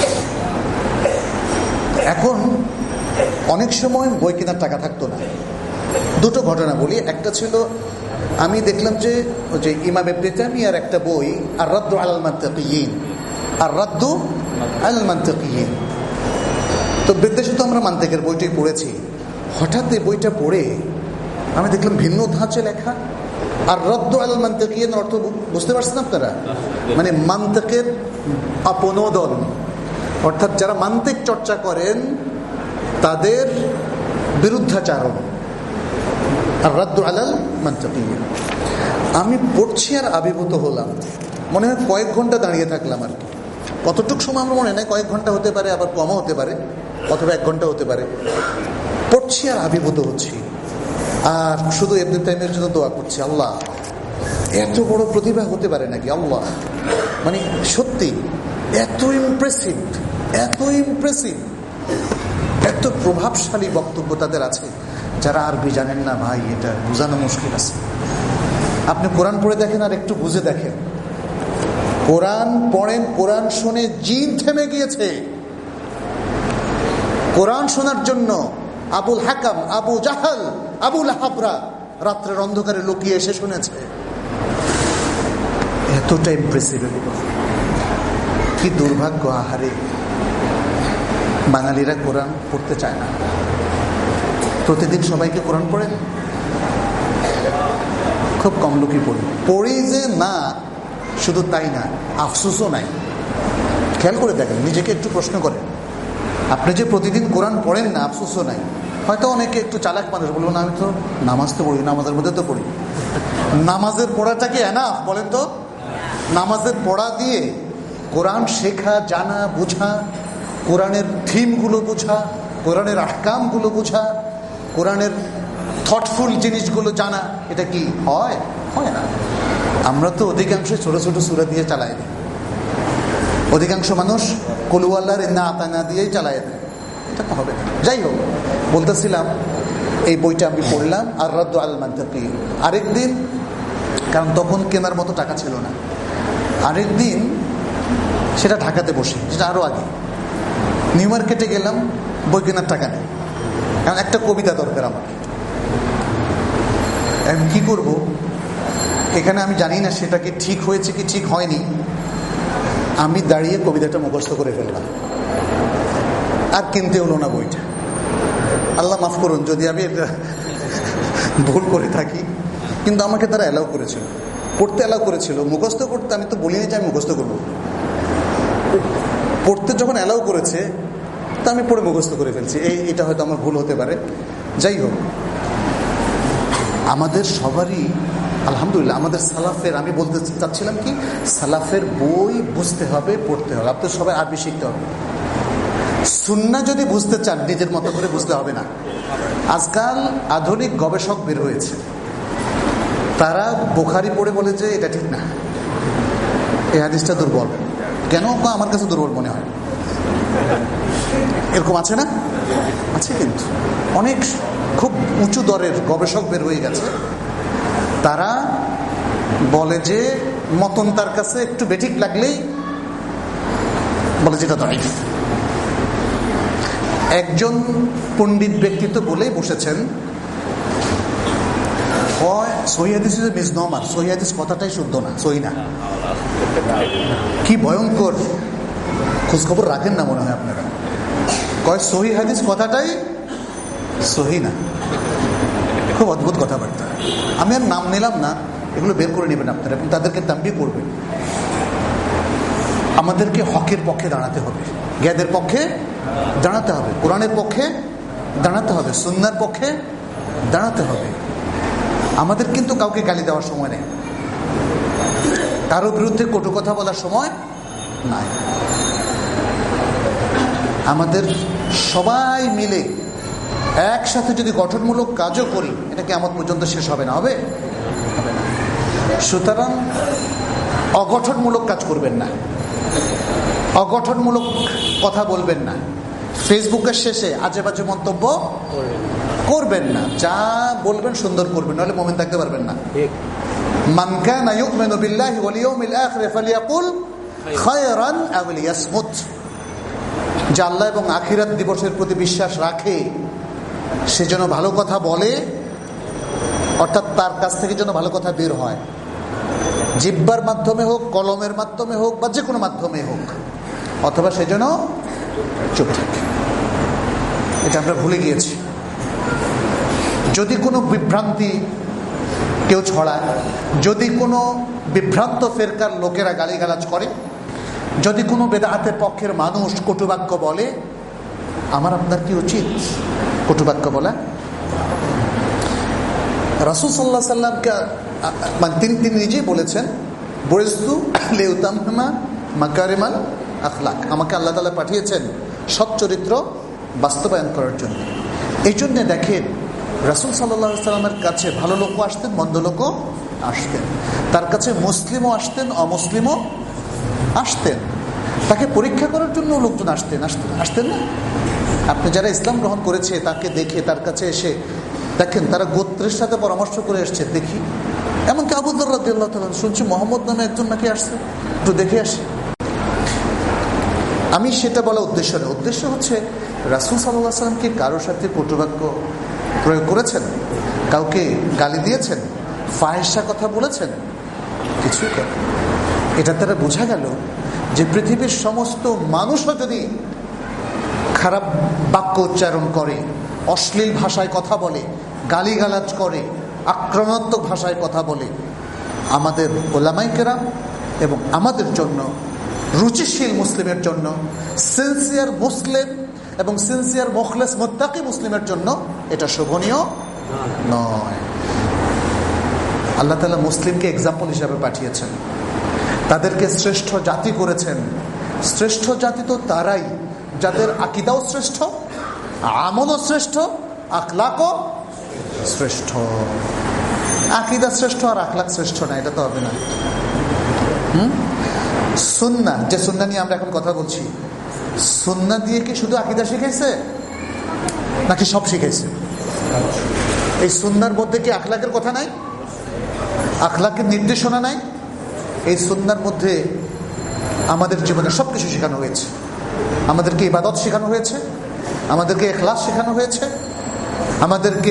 [SPEAKER 1] এখন অনেক সময় বই কেনার টাকা থাকতো না। দুটো ঘটনা বলি। একটা ছিল, আমি দেখলাম যে ওই যে ইমাম ইবনে তাইমিয়ার একটা বই আর রাদ্দু আলাল মান্তিকিয়িন, আর রাদ্দু আলাল মান্তিকিয়িন। তো বিদেশে তো আমরা মান্তিকের বইটাই পড়েছি। হঠাৎ এই বইটা পড়ে আমি দেখলাম ভিন্ন ধাঁচে লেখা। আর রাদ্দু আলাল মান্তিকিয়িন অর্থ বুঝতে পারছেন আপনারা? মানে মান্তিকের আপনোদন, অর্থাৎ যারা মান্তিক চর্চা করেন তাদের বিরুদ্ধাচারণ। আর রাদ্দু আলাল মান্তিকিয়িন আমি পড়ছি আর আবির্ভূত হলাম। মনে হয় কয়েক ঘন্টা দাঁড়িয়ে থাকলাম আর কি। কতটুক সময় আমার মনে নেই, কয়েক ঘন্টা হতে পারে, আবার কমও হতে পারে, অথবা এক ঘন্টা হতে পারে। পড়ছি আর আবির্ভূত হচ্ছি, আর শুধু ইবনে তাইমিয়ার জন্য দোয়া করছি, আল্লাহ এত বড় প্রতিভা হতে পারে নাকি আল্লাহ। মানে সত্যি এত ইমপ্রেসিভ, এত ইমপ্রেসিভ, এত প্রভাবশালী বক্তব্য তাদের আছে। যারা আরবি জানেন না ভাই, এটা বোঝানো মুশকিল আছে। আপনি কোরআন পড়ে দেখেন আর একটু বুঝে দেখেন। কোরআন পড়েন, কোরআন শুনে জিন থেমে গিয়েছে। কোরআন শোনার জন্য আবুল হাকাম, আবু জাহাল, আবু লাহাবরা রাত্রের অন্ধকারে লুকিয়ে এসে শুনেছে। এতটা ইমপ্রেসিভ। কি দুর্ভাগ্য, আহারে বাঙালিরা কোরআন পড়তে চায় না। প্রতিদিন সবাইকে কোরআন পড়েন? খুব কম লোকই পড়ি। পড়ি যে না, শুধু তাই না, আফসোসও নাই। খেয়াল করে দেখেন, নিজেকে একটু প্রশ্ন করেন, আপনি যে প্রতিদিন কোরআন পড়েন না, আফসোসও নাই। হয়তো অনেকে একটু চালাক মানুষ বলবো না, আমি তো নামাজ তো পড়ি, নামাজের মধ্যে তো পড়ি। নামাজের পড়াটা কি এনাফ বলেন তো? নামাজের পড়া দিয়ে কোরআন শেখা, জানা, বোঝা, কোরআনের থিমগুলো বোঝা, কোরআনের আহকামগুলো বোঝা, কোরআনের থটফুল জিনিসগুলো জানা, এটা কি হয়? হয় না। আমরা তো অধিকাংশ ছোট ছোট সূরা দিয়ে চালাই দিই। অধিকাংশ মানুষ কুলুয়াল্লাহর ইন্না আতানা দিয়েই চালাই দেয়। এটা তো হবে না। যাই হোক, বলতেছিলাম এই বইটা আমি পড়লাম, আর রাদ্দু আলাল মান্তিকিয়িন। আরেকদিন, কারণ তখন কেনার মতো টাকা ছিল না, আরেকদিন সেটা ঢাকাতে বসে, যেটা আরো আগে নিউ মার্কেটে গেলাম, বই কেনার টাকা নেই, কারণ একটা কবিতা দরকার আমার। আমি কি করব? এখানে আমি জানি না সেটা কি ঠিক হয়েছে কি ঠিক হয়নি। আমি দাঁড়িয়ে কবিতাটা মুখস্থ করে ফেললাম, আর কিনতে হলো না বইটা। আল্লাহ মাফ করুন যদি আমি এটা ভুল করে থাকি, কিন্তু আমাকে তারা অ্যালাউ করেছিল, পড়তে অ্যালাউ করেছিল। মুখস্থ করতে আমি তো বলিনি যে আমি মুখস্থ করবো। পড়তে যখন অ্যালাউ করেছে তা আমি পড়ে মুখস্থ করে ফেলছি। এই এটা হয়তো আমার ভুল হতে পারে। যাই হোক, আমাদের সবারই আলহামদুলিল্লাহ, আমাদের সালাফের, আমি বলতে চাচ্ছিলাম কি, সালাফের বই বুঝতে হবে, পড়তে হবে। আপনাদের সবাই আরবি শিখতে হবে। সুন্নাহ যদি বুঝতে চান নিজের মতো করে বুঝতে হবে না। আজকাল আধুনিক গবেষক বের হয়েছে, তারা বুখারী পড়ে বলে যে এটা ঠিক না, এই হাদিসটা দুর্বল। কেন? আমার কাছে দুর্বল মনে হয়। এরকম আছে না? আছে। কিন্তু অনেক খুব উঁচু দরের গবেষক বের হয়ে গেছে, তারা বলে যে মতন তার কাছে একটু বেঠিক লাগলেই বলে যেটা দাঁড়িয়ে। একজন পণ্ডিত ব্যক্তিত্ব বলেই বসেছেন, হয় সহিহ হাদিস মিসনমার, সহিহ হাদিস কথাটাই শুদ্ধ না, সহি না। কি ভয়ঙ্কর খোঁজখবর রাখেন না মনে হয় আপনারা। কয় সহিহ হাদিস কথাটাই সহি না। খুব অদ্ভুত কথাবার্তা। আমি আর নাম নিলাম না, এগুলো বের করে নেবেন আপনারা এবং তাদেরকে তাম্বিহ করবেন। আমাদেরকে হকের পক্ষে দাঁড়াতে হবে, জ্ঞানের পক্ষে দাঁড়াতে হবে, কোরআনের পক্ষে দাঁড়াতে হবে, সুন্নাহর পক্ষে দাঁড়াতে হবে। আমাদের কিন্তু কাউকে গালি দেওয়ার সময় নেই, কারো বিরুদ্ধে কটু কথা বলার সময় নাই। আমাদের সবাই মিলে একসাথে যদি গঠনমূলক কাজও করি, এটা কিয়ামত পর্যন্ত শেষ হবে না? হবে। সুতরাং অগঠনমূলক কাজ করবেন না, অগঠনমূলক কথা বলবেন না, ফেসবুকের শেষে আজে বাজে মন্তব্য করবেন না, যা বলবেন সুন্দর করবেন, নাহলে মুমিন থাকতে পারবেন না। মান কানা ইউমিনু বিল্লাহি ওয়াল ইয়াউমিল আখির ফালিয়াকুল খায়রান আও লিয়াসমুত। যে আল্লাহ এবং আখিরাত দিবসের প্রতি বিশ্বাস রাখে সে যেন ভালো কথা বলে, অর্থাৎ তার কাছ থেকে যেন ভালো কথা বের হয়, জিহ্বার মাধ্যমে হোক, কলমের মাধ্যমে হোক, বা যে কোনো মাধ্যমে হোক, অথবা সে যেন চুপ থাকে। এটা আমরা ভুলে গিয়েছি। যদি কোনো বিভ্রান্তি কেউ ছড়ায়, যদি কোনো বিভ্রান্ত ফেরকার লোকেরা গালিগালাজ করে, যদি কোনো বেদাতের পক্ষের মানুষ কটুবাক্য বলে, আমার আপনার কি উচিত? কটুবাক্য বলা। রাসূল সাল্লাল্লাহু আলাইহি সাল্লামকে মানে তিনি তিনি নিজেই বলেছেন, বুইস্তু লিউতাম্মিমা মাকারিমাল আখলাক, আমাকে আল্লাহ তাআলা পাঠিয়েছেন সৎ চরিত্র বাস্তবায়ন করার জন্য। এই জন্য দেখেন রাসূল সাল্লাল্লাহু আলাইহি সাল্লামের কাছে ভালো লোকও আসতেন, মন্দ লোকও আসতেন, তার কাছে মুসলিমও আসতেন, অমুসলিমও আসতেন, তাকে পরীক্ষা করার জন্য লোকজন আসতেন আসতেন আসতেন না? আপনি যারা ইসলাম গ্রহণ করেছে তাকে দেখে তার কাছে এসে দেখেন তারা গোত্রের সাথে পরামর্শ করে এসছে, দেখি। এমনকি আবু যর রাদিয়াল্লাহু তাআলা শুনছি মুহাম্মদ নামে একজন নাকি আসছে, একটু দেখে আসি। আমি সেটা বলা উদ্দেশ্য না, উদ্দেশ্য হচ্ছে রাসূল সাল্লাল্লাহু আলাইহি ওয়াসাল্লাম কি কারোর সাথে কটুবাক্য প্রয়োগ করেছেন? কাউকে গালি দিয়েছেন? ফাহিশা কথা বলেছেন? কিছুই করেন। এটা তারা বোঝা গেল যে পৃথিবীর সমস্ত মানুষও যদি খারাপ বাক্য উচ্চারণ করে, অশ্লীল ভাষায় কথা বলে, গালিগালাজ করে, আক্রমণাত্মক ভাষায় কথা বলে, আমাদের ওলামায়ে কেরাম এবং আমাদের জন্য, রুচিশীল মুসলিমের জন্য, সিনসিয়ার মুসলিম এবং সিনসিয়ার মুখলেস মুত্তাকি মুসলিমের জন্য এটা শোভনীয় নয়। আল্লাহ তাআলা মুসলিমকে এক্সাম্পল হিসাবে পাঠিয়েছেন, তাদেরকে শ্রেষ্ঠ জাতি করেছেন। শ্রেষ্ঠ জাতি তো তারাই যাদের আকীদাও শ্রেষ্ঠ, আমলও শ্রেষ্ঠ, আখলাকও শ্রেষ্ঠ। আকীদা শ্রেষ্ঠ আর আখলাক শ্রেষ্ঠ না, এটা তো হবে না। হুম সুন্নাহ, যে সুন্নাহ নিয়ে আমরা এখন কথা বলছি, সুন্নাহ দিয়ে কি শুধু আকীদা শিখাইছে নাকি সব শিখাইছে? এই সুন্নাহর মধ্যে কি আখলাকের কথা নাই? আখলাকের নির্দেশনা নাই? এই সুন্নাহর মধ্যে আমাদের জীবনে সবকিছু শেখানো হয়েছে। আমাদেরকে ইবাদত শেখানো হয়েছে, আমাদেরকে ইখলাস শেখানো হয়েছে, আমাদেরকে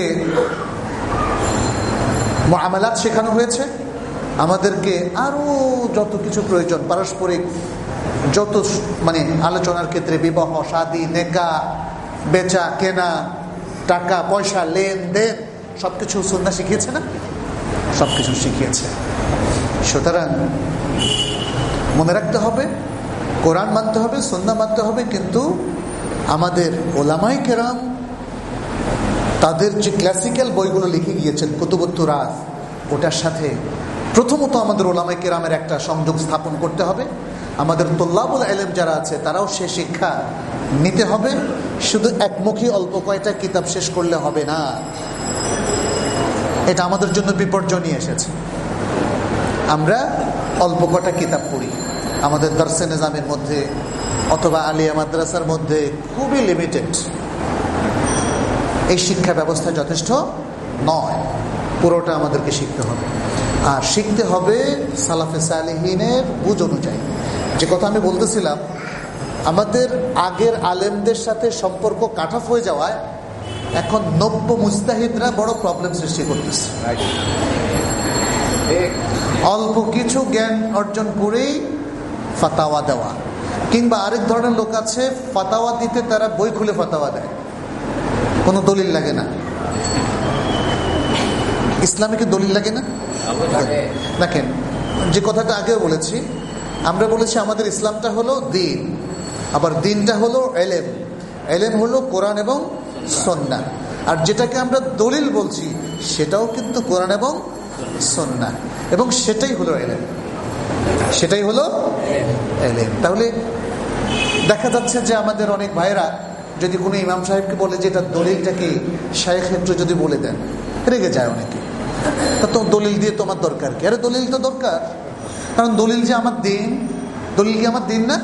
[SPEAKER 1] মুআমালাত শেখানো হয়েছে, আমাদেরকে আরো যত কিছু প্রয়োজন, পারস্পরিক যত মানে আলোচনার ক্ষেত্রে, বিবাহ, শাদী, নেকাহ, বেচা কেনা, টাকা পয়সা, লেনদেন, সবকিছু সুন্নাহ শিখিয়েছে না? সবকিছু শিখিয়েছে। সুতরাং মনে রাখতে হবে, কোরআন মানতে হবে, সুন্নাহ মানতে হবে, কিন্তু আমাদের ওলামায়ে কেরাম তাদের যে ক্লাসিক্যাল বইগুলো লিখে গিয়েছেন, কুতুবুত তুরাস, ওটার সাথে প্রথমত আমাদের ওলামায়ে কেরামের একটা সংযোগ স্থাপন করতে হবে। আমাদের তুল্লাবুল ইলম যারা আছে তারাও সে শিক্ষা নিতে হবে। শুধু একমুখী অল্প কয়টা কিতাব শেষ করলে হবে না, এটা আমাদের জন্য বিপর্যয় নিয়ে এসেছে। আমরা অল্প কটা কিতাব পড়ি আমাদের দর্সে নিজামের মধ্যে অথবা আলিয়া মাদ্রাসার মধ্যে, খুবই লিমিটেড। এই শিক্ষা ব্যবস্থা যথেষ্ট নয়, পুরোটা আমাদেরকে শিখতে হবে। আর শিখতে হবে সালাফে সালেহিনের বুঝ অনুযায়ী। যে কথা আমি বলতেছিলাম, আমাদের আগের আলেমদের সাথে সম্পর্ক কাট অফ হয়ে যাওয়ায় এখন নব্য মুজতাহিদরা বড় প্রবলেম সৃষ্টি করতেছে। অল্প কিছু জ্ঞান অর্জন করেই ফাতাওয়া দেওয়া, কিংবা আরেক ধরনের লোক আছে ফাতাওয়া দিতে তারা বই খুলে ফাতাওয়া দেয়, কোনো দলিল লাগে না। ইসলামে কি দলিল লাগে না? দেখেন, যে কথাটা আগেও বলেছি, আমরা বলেছি আমাদের ইসলামটা হলো দিন, আবার দিনটা হলো এলেম। এলেম হলো কোরআন এবং সুন্নাহ। আর যেটাকে আমরা দলিল বলছি সেটাও কিন্তু কোরআন এবং সুন্নাহ, এবং সেটাই হলো এলেম, সেটাই হলো এলেম। তাহলে দেখা যাচ্ছে যে আমাদের অনেক ভাইরা যদি কোনো ইমাম সাহেবকে বলে যে এটা দলিলটাকে শায়েখ একটু যদি বলে দেন, রেগে যায় অনেকে। তা তো দলিল দিয়ে তোমার দরকার কি? আরে দলিল তো দরকার, কারণ দলিল যে আমার দিন। দলিল কি আমার দিন না?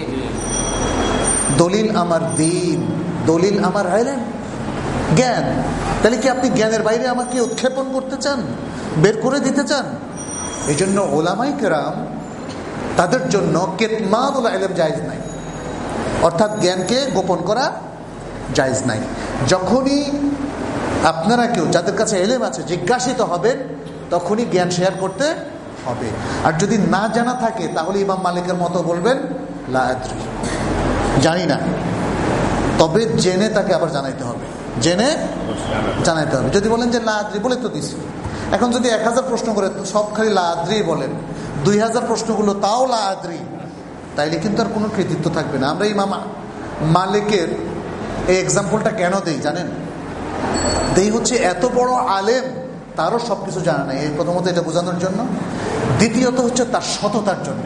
[SPEAKER 1] দলিল আমার দিন, দলিল আমার ইলম, জ্ঞান। তাহলে কি আপনি জ্ঞানের বাইরে আমাকে উৎক্ষেপণ করতে চান, বের করে দিতে চান? এই জন্য ওলামায়ে কেরাম, তাদের জন্য কিতমানুল ইলম জায়েজ নাই, অর্থাৎ জ্ঞানকে গোপন করা জায়েজ নাই। যখনই আপনারা কেউ যাদের কাছে ইলম আছে জিজ্ঞাসিত হবেন, তখনই জ্ঞান শেয়ার করতে হবে। আর যদি না জানা থাকে তাহলে ইমাম মালিকের মতো বলবেন লা আদরি, জানি না, তবে জেনে তাকে আবার জানাইতে হবে, জেনে জানাইতে হবে। যদি বলেন যে লা আদরি বলে তো দিছি, এখন যদি এক হাজার প্রশ্ন করে সব খালি লা আদরি বলেন, দুই হাজার প্রশ্নগুলো তাও লা আদরি, তাইলে কিন্তু আর কোনো কৃতিত্ব থাকবে না। আমরা ইমাম মালিকের এই এক্সাম্পলটা কেন দেই জানেন? দেই হচ্ছে এত বড় আলেম, তারও সব কিছু জানা নাই, এই প্রথমত এটা বোঝানোর জন্য। দ্বিতীয়ত হচ্ছে তার সততার জন্য,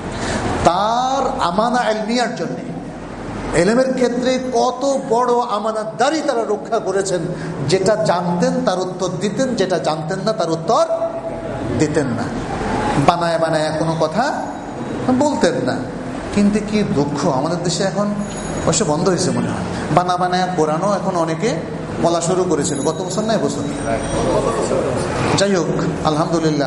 [SPEAKER 1] তার আমানা ইলমিয়ার জন্য। ইলমের ক্ষেত্রে কত বড় আমানতদারি তারা রক্ষা করেছেন, যেটা জানতেন তার উত্তর দিতেন, যেটা জানতেন না তার উত্তর দিতেন না, বানায় বানায় কোনো কথা বলতেন না। কিন্তু কি দুঃখ, আমাদের দেশে এখন অবশ্য বন্ধ হয়েছে মনে হয়, বানা বানায় কোরআনও এখন অনেকে বলা শুরু করেছিল গত বছর না এবছর। যাই হোক, আলহামদুলিল্লাহ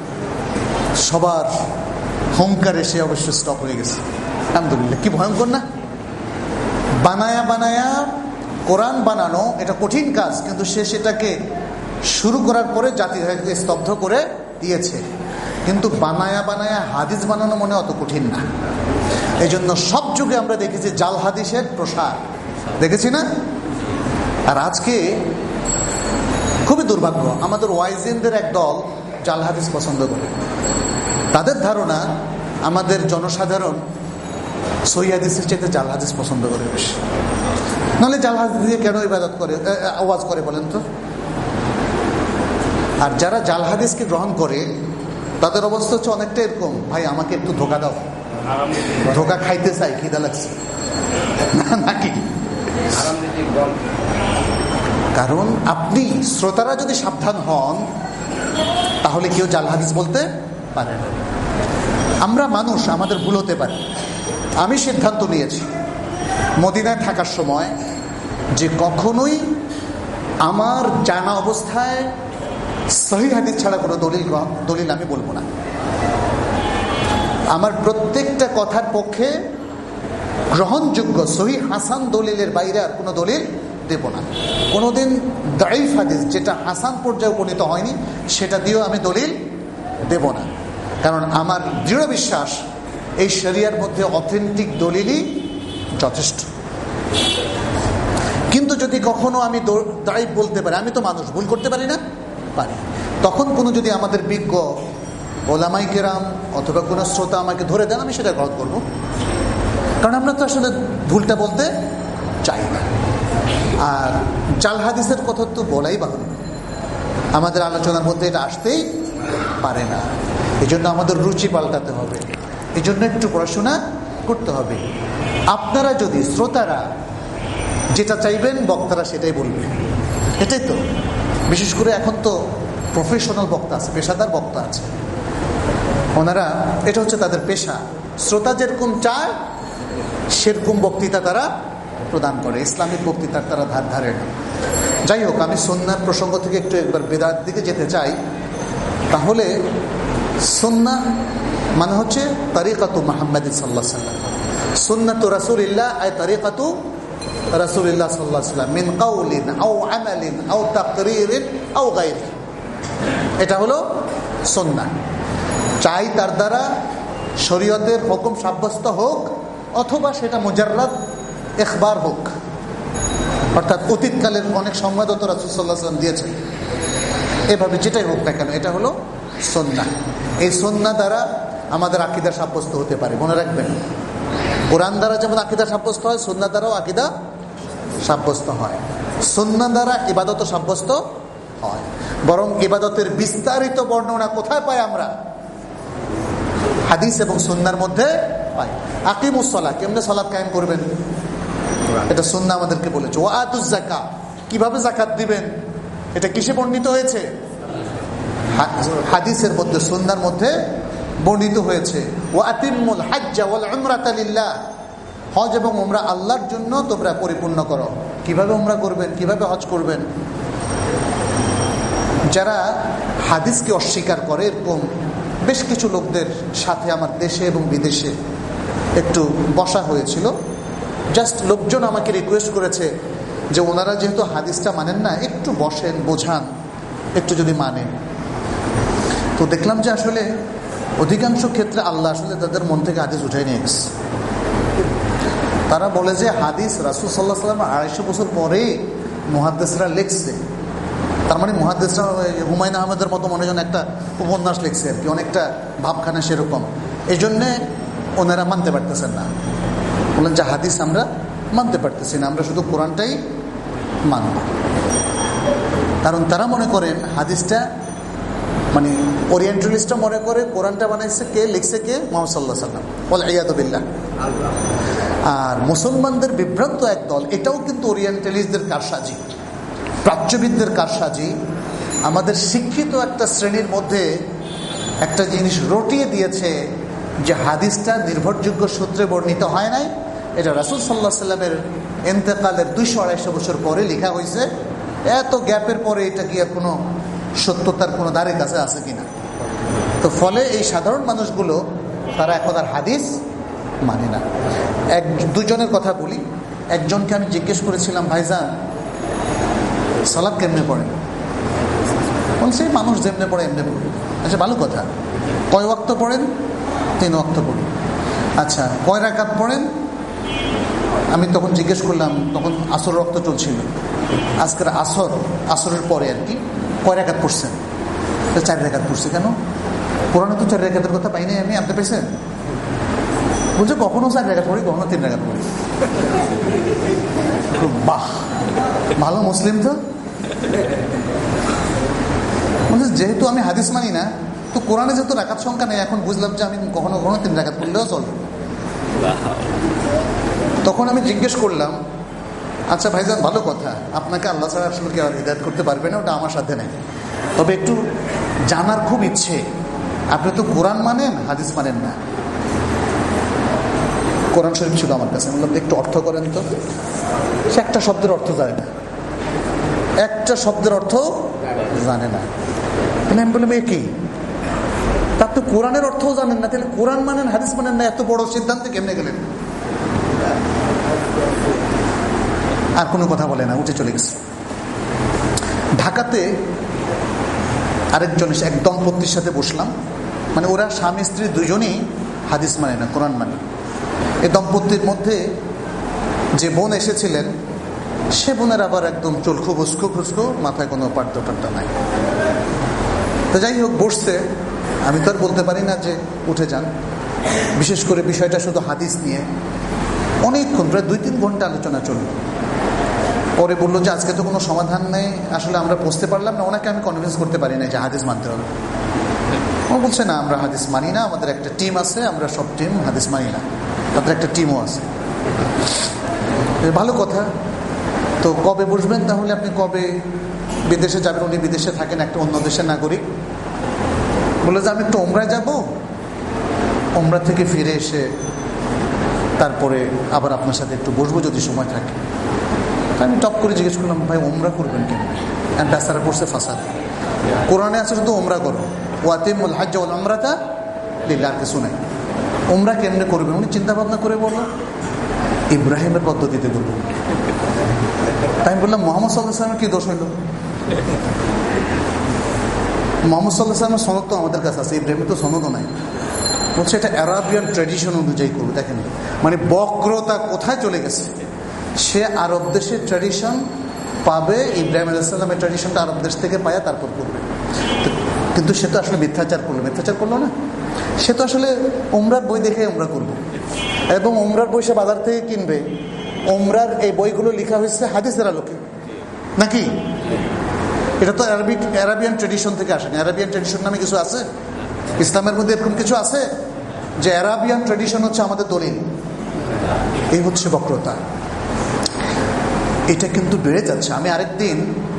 [SPEAKER 1] সবার হুঙ্কার এসে অবশ্য স্টপ হয়ে গেছে, আলহামদুলিল্লাহ। কি ভয়ঙ্কর না? বানায়া বানায়া কোরআন বানানো এটা কঠিন কাজ, কিন্তু সে সেটাকে শুরু করার পরে জাতিকে স্তব্ধ করে দিয়েছে। কিন্তু বানায়া বানায়া হাদিস বানানো মনে অত কঠিন না। এই জন্য সব যুগে আমরা দেখেছি জাল হাদিসের প্রসার, দেখেছি না? আর আজকে খুবই দুর্ভাগ্য, আমাদের ওয়াইজিনদের এক দল জাল হাদিস পছন্দ করে। তাদের ধারণা আমাদের জনসাধারণ সহিহ হাদিসের চাইতে জাল হাদিস পছন্দ করে বেশি। নাহলে জাল হাদিস দিয়ে কেন ইবাদত করে, আওয়াজ করে বলেন তো? আর যারা জাল হাদিসকে গ্রহণ করে তাদের অবস্থা হচ্ছে অনেকটা এরকম, ভাই আমাকে একটু ধোকা দাও, ধোকা খাইতে চাই, খিদা লাগছে নাকি? কারণ আপনি শ্রোতারা যদি সাবধান হন তাহলে কেউ জাল হাদিস বলতে পারে না। আমরা মানুষ, আমাদের ভুল হতে পারে। আমি সিদ্ধান্ত নিয়েছি মদিনায় থাকার সময় যে কখনোই আমার জানা অবস্থায় সহিহ হাদিস ছাড়া কোনো দলিল দলিল আমি বলবো না। আমার প্রত্যেকটা কথার পক্ষে গ্রহণযোগ্য সহিহ হাসান দলিলের বাইরে আর কোনো দলিল দেব না। কোনোদিন দাঈফ হাদিস যেটা হাসান পর্যায়ে উপনীত হয়নি সেটা দিয়েও আমি দলিল দেব না। কারণ আমার দৃঢ় বিশ্বাস এই শরিয়ার মধ্যে অথেন্টিক দলিলই যথেষ্ট। কিন্তু যদি কখনো আমি দাঈফ বলতে পারি, আমি তো মানুষ, ভুল করতে পারি না, পারি, তখন কোনো যদি আমাদের বিজ্ঞ ওলামায়ে কেরাম অথবা কোনো শ্রোতা আমাকে ধরে দেন, আমি সেটা গ্রহণ করবো। কারণ আমরা তো আসলে ভুলটা বলতে চাই না। আর জাল হাদিসের কথা তো বলাই বাহুল্য, আমাদের আলোচনার মধ্যে এটা আসতেই পারে না। এই জন্য আমাদের রুচি পাল্টাতে হবে, এই জন্য একটু পড়াশোনা করতে হবে। আপনারা যদি, শ্রোতারা যেটা চাইবেন বক্তারা সেটাই বলবে, এটাই তো। বিশেষ করে এখন তো প্রফেশনাল বক্তা আছে, পেশাদার বক্তা আছে, ওনারা এটা হচ্ছে তাদের পেশা। শ্রোতা যেরকম চায় সেরকম বক্তৃতা তারা প্রদান করে, ইসলামিক বক্তৃতার তারা ধার ধারে না। যাই হোক, আমি সুন্নাহর প্রসঙ্গ থেকে একটু একবার বেদাত দিকে যেতে চাই। তাহলে সুন্নাহ মানে হচ্ছে তরিকাতু মুহাম্মদ সাল্লাল্লাহু আলাইহি ওয়াসাল্লাম, সুন্নাতু রাসূলিল্লাহ আই তরিকাতু রাসূলিল্লাহ সাল্লাল্লাহু আলাইহি ওয়াসাল্লাম মিন কাউলিন আও আমালিন আও তাকরীরিন আও গায়রি। এটা হলো সুন্নাহ। চাই তার দ্বারা শরীয়তের হুকুম সাব্যস্ত হোক, অথবা সেটা মুজাররাদ ইখবার হোক, অর্থাৎ অতীতকালের অনেক সংবাদও তো রাসূল সাল্লাল্লাহু আলাইহি ওয়াসাল্লাম দিয়েছেন। এভাবে যেটাই হোক না কেন, এটা হলো সুন্নাহ। এই সুন্নাহ দ্বারা আমাদের আকীদা সাব্যস্ত হতে পারে। মনে রাখবেন, কোরআন দ্বারা যেমন আকীদা সাব্যস্ত হয়, সুন্নাহ দ্বারাও আকীদা সাব্যস্ত হয়। সুন্নাহ দ্বারা ইবাদতও সাব্যস্ত হয়। বরং ইবাদতের বিস্তারিত বর্ণনা কোথায় পাই আমরা? হাদিস এবং সুন্নাহর মধ্যে পাই। আকিমুস সালাহ, কেমনে সালাত কায়েম করবেন, এটা সুন্নাহ আমাদেরকে বলেছে। ওয়া আতুজ যাকাত, কিভাবে যাকাত দিবেন, এটা কিসে বর্ণিত হয়েছে? হাদিসের মধ্যে, সুন্নাহর মধ্যে বর্ণিত হয়েছে। ওয়া আতিমুল হজ্জ ওয়াল উমরাতা লিল্লাহ, হজ এবং উমরা আল্লাহর জন্য তোমরা পরিপূর্ণ করো। কিভাবে উমরা করবেন, কিভাবে হজ করবেন? যারা হাদিসকে অস্বীকার করে, এরকম বেশ কিছু লোকদের সাথে আমার দেশে এবং বিদেশে একটু বসা হয়েছিল। জাস্ট লোকজন আমাকে রিকোয়েস্ট করেছে যে ওনারা যেহেতু হাদিসটা মানেন না, একটু বসেন, বোঝান, একটু যদি মানেন। তো দেখলাম যে আসলে অধিকাংশ ক্ষেত্রে আল্লাহ আসলে তাদের মন থেকে হাদিস উঠাই নিয়ে গেছে। তারা বলে যে হাদিস রাসূল সাল্লাল্লাহু আলাইহি ওয়াসাল্লাম আড়াইশো বছর পরে মুহাদ্দিসরা লিখছে। তার মানে মুহাদ্দিসরা হুমায়ুন আহমেদের মতো মনে যেন একটা উপন্যাস লিখছে আর কি, অনেকটা ভাবখানা সেরকম। এই জন্যে ওনারা মানতে পারতেছেন না। বললেন যে হাদিস আমরা মানতে পারতেছি না, আমরা শুধু কোরআনটাই মানব। কারণ তারা মনে করেন হাদিসটা, মানে ওরিয়েন্টালিস্টরা মনে করে কোরআনটা বানাইছে কে, লিখছে কে? মুহাম্মদ সাল্লাল্লাহু আলাইহি ওয়াসাল্লাম। ওয়াল ইয়াদু বিল্লাহ। আর মুসলমানদের বিভ্রান্ত এক দল, এটাও কিন্তু ওরিয়েন্টালিস্টদের কারসাজি, প্রাচ্যবিদদের কারসাজি। আমাদের শিক্ষিত একটা শ্রেণীর মধ্যে একটা জিনিস রটিয়ে দিয়েছে যে হাদিসটা নির্ভরযোগ্য সূত্রে বর্ণিত হয় নাই, এটা রাসূল সাল্লাল্লাহু আলাইহি ওয়াসাল্লামের ইন্তেকালের দুইশো আড়াইশো বছর পরে লেখা হয়েছে। এত গ্যাপের পরে এটা কি আর কোনো সত্যতার কোনো দ্বারের কাছে আছে কিনা? তো ফলে এই সাধারণ মানুষগুলো তারা এখন আর হাদিস মানে না। এক দুজনের কথা বলি। একজনকে আমি জিজ্ঞেস করেছিলাম, ভাইজান সালাত কেমনে পড়েন? বলছে মানুষ যেমনে পড়ে এমনি পড়ে। আচ্ছা ভালো কথা, কয় ওয়াক্ত পড়েন? তিন ওয়াক্ত পড়ি। আচ্ছা কয় রাকাত পড়েন? আমি তখন জিজ্ঞেস করলাম, তখন আসর রক্ত চলছিল, আজকের আসর, আসরের পরে আর কি, কয় রাকাত পড়ছেন? চার রাকাত পড়ছে। কেন? কোরআনে তো চার রাকাতের কথা পাই নাই আমি, আপনি পেয়েছেন? বলছে কখনো চার রাকাত পড়ি, কখনো তিন রাকাত পড়ি। বাহ, ভালো মুসলিম তো। বলছে যেহেতু আমি হাদিস মানি না, তো কোরআনে যেহেতু রাকাত সংখ্যা নেই, এখন বুঝলাম যে আমি কখনো কখনো তিন রাকাত পড়লেও চলবে। তখন আমি জিজ্ঞেস করলাম, আচ্ছা ভাইজান ভালো কথা, আপনাকে আল্লাহ ছাড়া আসলে কি আর হিদায়াত করতে পারবে না, ওটা আমার সাথে নেই। তবে একটু জানার খুব ইচ্ছে, আপনি তো কোরআন মানেন, হাদিস মানেন না। কোরআন শরীফ ছিল আমার কাছে, বললাম একটু অর্থ করেন তো। সে একটা শব্দের অর্থ জানে না, একটা শব্দের অর্থ জানে না। আমি বললাম এ কি? তার তো কোরআনের অর্থও জানেন না, তাহলে কোরআন মানেন হাদিস মানেন না, এত বড় সিদ্ধান্তে কেমনে গেলেন? আর কোনো কথা বলে না, উঠে চলে গেছে। ঢাকাতে আরেকজন এক দম্পতির সাথে বসলাম, মানে ওরা স্বামী স্ত্রী দুজনই হাদিস মানে না, কোরআন মানে। এই দম্পতির মধ্যে যে বোন এসেছিলেন, সে বোনের আবার একদম চলখু বসখু খুসখু, মাথায় কোনো পাট্টা টাট্টা নাই। তো যাই হোক বসছে, আমি তো আর বলতে পারি না যে উঠে যান। বিশেষ করে বিষয়টা শুধু হাদিস নিয়ে অনেকক্ষণ, প্রায় দুই তিন ঘন্টা আলোচনা চলল। পরে বললো যে আজকে তো কোনো সমাধান নেই, আসলে আমরা বুঝতে পারলাম না। ওনাকে আমি কনভিন্স করতে পারি না যে হাদিস মানতে হবে। ও বলছে না, আমরা হাদিস মানি না, আমাদের একটা টিম আছে, আমরা সব টিম হাদিস মানি না। তাদের একটা টিমও আছে। ভালো কথা। তো কবে বসবেন তাহলে? আপনি কবে বিদেশে যাবেন? উনি বিদেশে থাকেন, একটা অন্য দেশের নাগরিক। বলে যে আমি একটু ওমরায় যাব, ওমরা থেকে ফিরে এসে তারপরে আবার আপনার সাথে একটু বসবো যদি সময় থাকে। আমি টপ করে জিজ্ঞেস করলাম, ভাই ওমরা করবেন কেন? অ্যাম্বাসাডার করছে ফাসাদ। কোরআনে আছে শুধু ওমরা করো, ওয়াতিমুল হজ্জ ওয়াল উমরাতা লিল্লাহ, আর কিছু নাই। ওমরা কেমনে করবেন? উনি চিন্তা ভাবনা করে বলল ইব্রাহিমের পদ্ধতিতে করবেন। তাই আমি বললাম মোহাম্মদ সাল্লাল্লাহু আলাইহি ওয়াসাল্লামের কি দোষ হইল? মোহাম্মদ সাল্লাল্লাহু আলাইহি ওয়াসাল্লামের সনদ তো আমাদের কাছে আছে, ইব্রাহিমের তো সনদও নাই। বলছে এটা অ্যারাবিয়ান ট্র্যাডিশন অনুযায়ী করবে। দেখেন মানে বক্রতা কোথায় চলে গেছে। সে আরব দেশের ট্র্যাডিশন পাবে, ইব্রাহিম আলাইহিস সালামের ট্র্যাডিশনটা আরব দেশ থেকে পায়, তারপর করবে। কিন্তু সে তো আসলে মিথ্যাচার করলো। মিথ্যাচার করলো না, সে তো আসলে ওমরার বই দেখে ওমরা করবে, এবং ওমরার বই সে বাজার থেকে কিনবে। ওমরার এই বইগুলো লেখা হয়েছে হাদিসের আলোকে নাকি? এটা তো আরবিক অ্যারাবিয়ান ট্র্যাডিশন থেকে আসেনি। অ্যারাবিয়ান ট্র্যাডিশন নামে কিছু আছে ইসলামের মধ্যে? এরকম কিছু আছে যে অ্যারাবিয়ান ট্র্যাডিশন হচ্ছে আমাদের দলিল? এই হচ্ছে বক্রতা। এটা কিন্তু বেড়ে যাচ্ছে। আমি আরেকদিন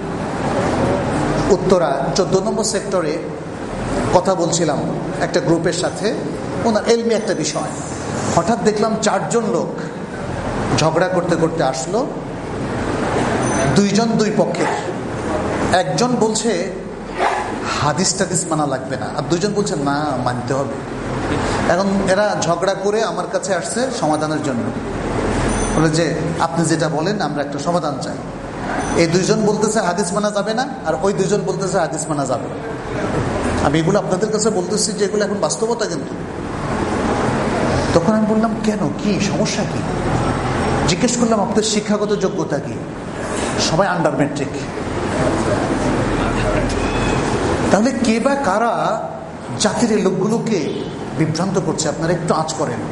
[SPEAKER 1] উত্তরা চোদ্দ নম্বর সেক্টরে কথা বলছিলাম একটা গ্রুপের সাথে, ওনার এলমি একটা বিষয়। হঠাৎ দেখলাম চারজন লোক ঝগড়া করতে করতে আসলো, দুইজন দুই পক্ষের। একজন বলছে হাদিস টাদিস মানা লাগবে না, আর দুইজন বলছে না মানতে হবে। এখন এরা ঝগড়া করে আমার কাছে আসছে সমাধানের জন্য। বলে যে আপনি যেটা বলেন আমরা একটা সমাধান চাই। এই দুইজন বলতেছে হাদিস মানা যাবে না, আর ওই দুইজন বলতেছে হাদিস মানা যাবে। আমি এগুলো আপনাদের কাছে বলতেছি যে এগুলো এখন বাস্তবতা। কিন্তু তখন আমি বললাম কেন, কি সমস্যা কি? জিজ্ঞেস করলাম আপনাদের শিক্ষাগত যোগ্যতা কি? সবাই আন্ডার ম্যাট্রিক। তাহলে কে বা কারা জাতির এই লোকগুলোকে বিভ্রান্ত করছে? আপনারা একটু আঁচ করেন।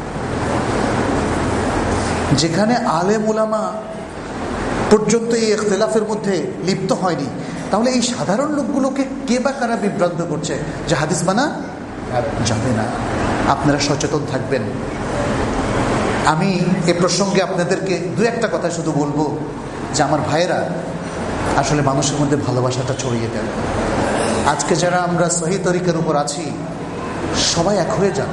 [SPEAKER 1] যেখানে আলেম ওলামা পর্যন্ত এই ইখতিলাফের মধ্যে লিপ্ত হয়নি, তাহলে এই সাধারণ লোকগুলোকে কে বা কারা বিভ্রান্ত করছে যে হাদিস মানা যাবে না? আপনারা সচেতন থাকবেন। আমি এ প্রসঙ্গে আপনাদেরকে দু একটা কথা শুধু বলবো যে আমার ভাইয়েরা আসলে মানুষের মধ্যে ভালোবাসাটা ছড়িয়ে দেন। আজকে যারা আমরা সহি তরিকার উপর আছি সবাই এক হয়ে যান।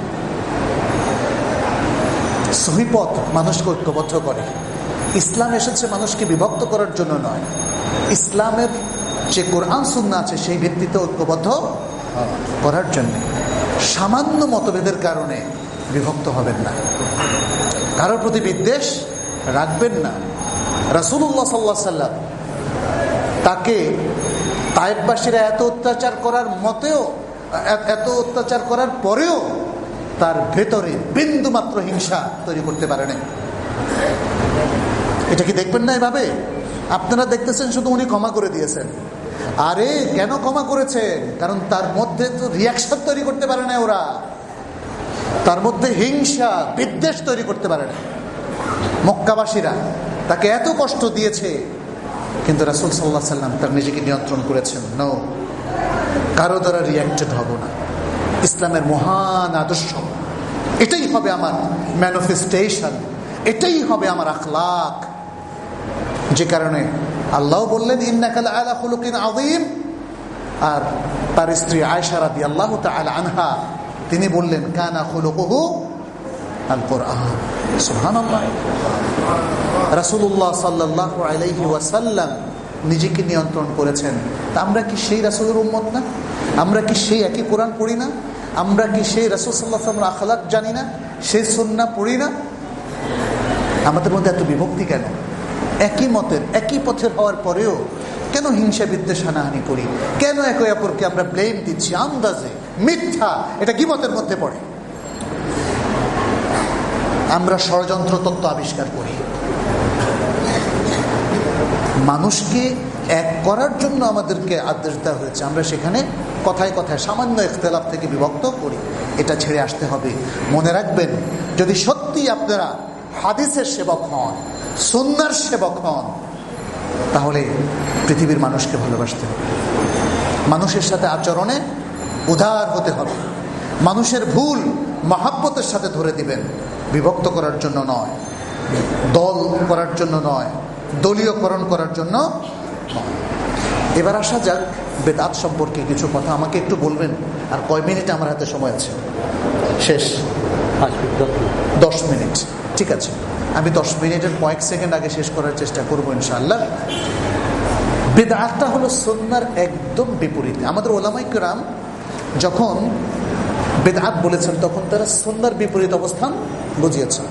[SPEAKER 1] সহি পথ মানুষকে ঐক্যবদ্ধ করে। ইসলাম এসেছে মানুষকে বিভক্ত করার জন্য নয়, ইসলামের যে কোরআন সুন্নাহ আছে সেই ভিত্তিতে ঐক্যবদ্ধ করার জন্য। সামান্য মতভেদের কারণে বিভক্ত হবেন না, কারোর প্রতি বিদ্বেষ রাখবেন না। রাসূলুল্লাহ সাল্লাল্লাহু আলাইহি ওয়াসাল্লাম তাকে তায়েফবাসীরা এত অত্যাচার করার মতেও এত অত্যাচার করার পরেও তার ভেতরে বিন্দু মাত্র হিংসা তৈরি করতে পারে না। এটা কি দেখবেন না এভাবে? আপনারা দেখতেছেন শুধু উনি ক্ষমা করে দিয়েছেন। আরে কেন ক্ষমা করেছেন? কারণ তার মধ্যে তো রিয়াকশন তৈরি করতে পারে না ওরা, তার মধ্যে হিংসা বিদ্বেষ তৈরি করতে পারে না। মক্কাবাসীরা তাকে এত কষ্ট দিয়েছে, কিন্তু রাসূল সাল্লাল্লাহু আলাইহি ওয়াসাল্লাম তার নিজেকে নিয়ন্ত্রণ করেছেন। নো, কারো দ্বারা রিয়াক্টেড হব না। ইসলামের মহান আদর্শ, এটাই হবে আমার ম্যানিফেস্টেশন, এটাই হবে আমার আখলাক। যে কারণে আল্লাহ বললেন ইন্নাকা লাআলা খুলুকিন আযীম, আর তার স্ত্রী আয়েশা রাদিয়াল্লাহু তাআলা আনহা তিনি বললেন কানা খুলুকুহু আল কোরআন। সুবহানাল্লাহ। রাসূলুল্লাহ সাল্লাল্লাহু আলাইহি ওয়াসাল্লাম নিজেকে নিয়ন্ত্রণ করেছেন। তা আমরা কি সেই রাসূলের উম্মত না? আমরা কি সেই একই কোরআন পড়ি না? আমরা কি সেই রাসূল সাল্লাল্লাহু আলাইহি ওয়াসাল্লামের আখলাক জানি না? সেই সুন্নাহ পড়ি না? আমাদের মধ্যে এত বিভক্তি কেন? একই মতের একই পথের হওয়ার পরেও কেন হিংসা বিদ্বেষ হানাহানি করি? কেন একে অপরকে আমরা ব্লেম দিচ্ছি আন্দাজে? মিথ্যা, এটা গীবতের মধ্যে পড়ে। আমরা ষড়যন্ত্র তত্ত্ব আবিষ্কার করি। মানুষকে এক করার জন্য আমাদেরকে আদেশ দেওয়া হয়েছে, আমরা সেখানে কথায় কথায় সামান্য ইখতিলাফ থেকে বিভক্ত করি। এটা ছেড়ে আসতে হবে। মনে রাখবেন, যদি সত্যি আপনারা হাদিসের সেবক হন, সুন্নাহর সেবক হন, তাহলে পৃথিবীর মানুষকে ভালোবাসতে হবে, মানুষের সাথে আচরণে উদার হতে হবে, মানুষের ভুল মহব্বতের সাথে ধরে দিবেন। বিভক্ত করার জন্য নয়, দল করার জন্য নয়, দলীয়করণ করার জন্য নয়। এবার আসা যাক বেদাত সম্পর্কে কিছু কথা। আমাকে একটু বলবেন, আর কয় মিনিট আমার হাতে সময় আছে? শেষ দশ মিনিট। ঠিক আছে, আমি দশ মিনিটের কয়েক সেকেন্ড আগে শেষ করার চেষ্টা করবো ইনশাআল্লাহ। বেদাতটা হলো সুন্নাহর একদম বিপরীত। আমাদের ওলামায়ে কেরাম যখন বেদাত বলেছেন তখন তারা সুন্নাহর বিপরীত অবস্থান বুঝিয়েছেন।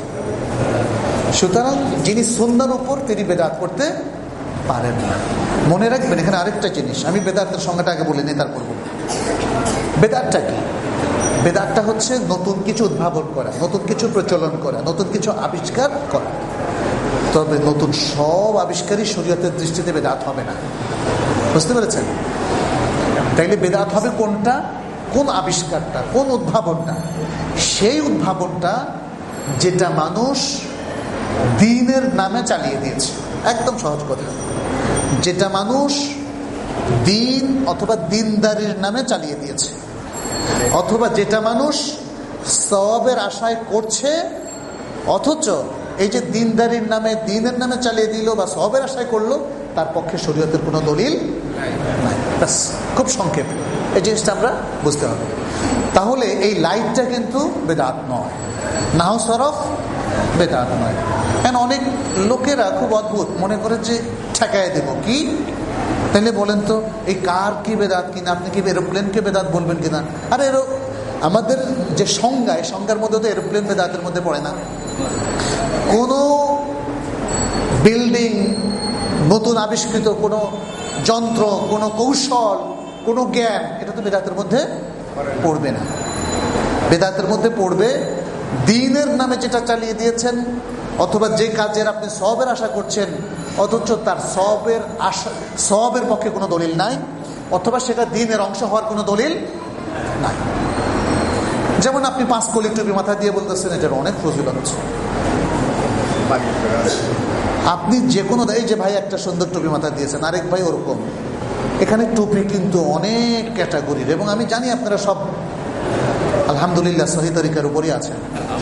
[SPEAKER 1] সুতরাং যিনি সুন্নাহর উপর তিনি বেদাত করতে পারেন না। মনে রাখবেন এখানে আরেকটা জিনিস, আমি বেদাতের সংজ্ঞাটা আগে বলে নিই, তারপর বলবো বেদাতটা কি। বেদাতটা হচ্ছে নতুন কিছু উদ্ভাবন করা, নতুন কিছু প্রচলন করা, নতুন কিছু আবিষ্কার করা। তবে নতুন সব আবিষ্কারই শরীয়তের দৃষ্টিতে বেদাত হবে না, বুঝতে পেরেছেন? তাইলে বেদাত হবে কোনটা? কোন আবিষ্কারটা, কোন উদ্ভাবনটা? সেই উদ্ভাবনটা যেটা মানুষ দ্বীনের নামে চালিয়ে দিয়েছে। একদম সহজ কথা, যেটা মানুষ দ্বীন অথবা দ্বীনদারির নামে চালিয়ে দিয়েছে, অথবা যেটা মানুষ সওয়াবের আশায় করছে, অথচ এই যে দ্বীনদারির নামে দ্বীনের নামে চালিয়ে দিল বা সওয়াবের আশায় করলো, তার পক্ষে শরীয়তের কোনো দলিল নাই। ব্যাস, খুব সংক্ষেপ এই জিনিসটা আমরা বুঝতে হবে। তাহলে এই লাইটটা কিন্তু বেদাত নয়, নাও সরফ বেদাত নয়। কারণ অনেক লোকেরা খুব অদ্ভুত মনে করে যে ঠেকায় দেব কি। তাহলে বলেন তো এই কার কি বেদাত কিনা, আপনি কি এরোপ্লেনকে বেদাত বলবেন কিনা? আর এরো আমাদের যে সংজ্ঞা, এই সংজ্ঞার মধ্যে তো এরোপ্লেন বেদাতের মধ্যে পড়ে না। কোনো বিল্ডিং, নতুন আবিষ্কৃত কোনো যন্ত্র, কোনো কৌশল, কোনো জ্ঞান, এটা তো বেদাতের মধ্যে পড়বে না। বেদাতের মধ্যে পড়বে দ্বীনের নামে যেটা চালিয়ে দিয়েছেন, অথবা যে কাজের আপনি সওয়াবের আশা করছেন অথচ তার সওয়াবের আশা সওয়াবের পক্ষে কোনো দলিল নাই, অথবা সেটা দ্বীনের অংশ হওয়ার কোনো দলিল নাই। যেমন আপনি পাঁচ কলি টুপি মাথা দিয়ে বলতেছেন এটার অনেক ফজিলত আছে। আপনি যে কোনো, এই যে ভাই একটা সুন্দর টুপি মাথা দিয়েছেন, আরেক ভাই ওরকম। এখানে টুপি কিন্তু অনেক ক্যাটাগরির, এবং আমি জানি আপনারা সব আলহামদুলিল্লাহ সহি তরিকার উপরই আছেন,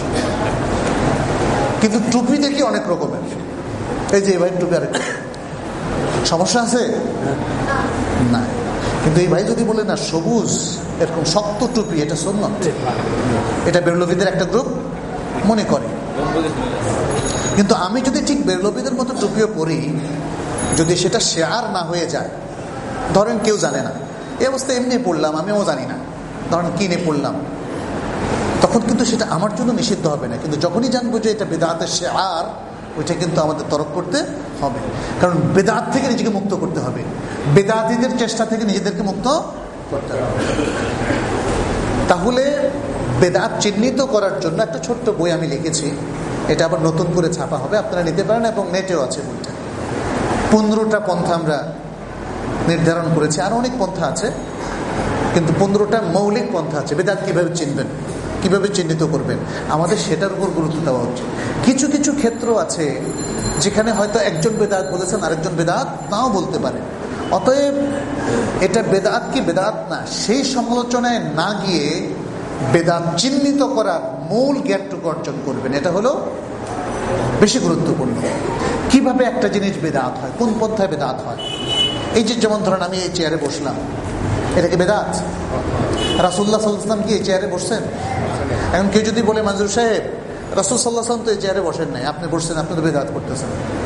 [SPEAKER 1] কিন্তু টুপি দেখি অনেক রকমের। এই যে ভাই টুপি, আরেক সমস্যা আছে না? কিন্তু এই ভাই যদি বলে না সবুজ এরকম শক্ত টুপি, এটা সুন্নাত, এটা বেরলভীদের একটা গ্রুপ মনে করে। কিন্তু আমি যদি ঠিক বেরলভীদের মতো টুপিও পরি, যদি সেটা শেয়ার না হয়ে যায়, ধরেন কেউ জানে না, এই অবস্থায় এমনি পড়লাম, আমিও জানি না, ধরেন কিনে পড়লাম, তখন কিন্তু সেটা আমার জন্য নিষিদ্ধ হবে না। কিন্তু যখনই জানবো যে এটা বেদাতের শেয়ার, ওইটা কিন্তু আমাদের তরক করতে হবে। কারণ বেদাত থেকে নিজেকে মুক্ত করতে হবে, বেদাতীদের চেষ্টা থেকে নিজেদেরকে মুক্ত করতে হবে। তাহলে বেদাত চিহ্নিত করার জন্য একটা ছোট্ট বই আমি লিখেছি, এটা আবার নতুন করে ছাপা হবে, আপনারা নিতে পারেন, এবং নেটেও আছে বইটা। পনেরোটা পন্থা আমরা নির্ধারণ করেছি, আরো অনেক পন্থা আছে, কিন্তু পনেরোটা মৌলিক পন্থা আছে বেদাত কিভাবে চিনবেন, কিভাবে চিহ্নিত করবেন, আমাদের সেটার উপর গুরুত্ব দেওয়া উচিত। কিছু কিছু ক্ষেত্র আছে যেখানে হয়তো একজন বেদাত বলেছেন, আরেকজন বেদাত নাও বলতে পারে। অতএব এটা বেদাত কি বেদাত না, সেই সমালোচনায় না গিয়ে বেদাত চিহ্নিত করার মূল জ্ঞানটুকু অর্জন করবেন, এটা হলো বেশি গুরুত্বপূর্ণ। কিভাবে একটা জিনিস বেদাত হয়, কোন পন্থায় বেদাত হয়। এই যে যেমন ধরেন আমি এই চেয়ারে বসলাম, এটা কি বেদাত? রাসূলুল্লাহ সাল্লাল্লাহু আলাইহি ওয়াসাল্লাম কি এই চেয়ারে বসছেন? এখন কেউ যদি বলে মঞ্জুর সাহেব রাসূল সাল্লাল্লাহু আলাইহি ওয়াসাল্লাম তো এই চেয়ারে বসেন নাই, আপনি বসছেন, আপনি তো বেদাত করতেছেন।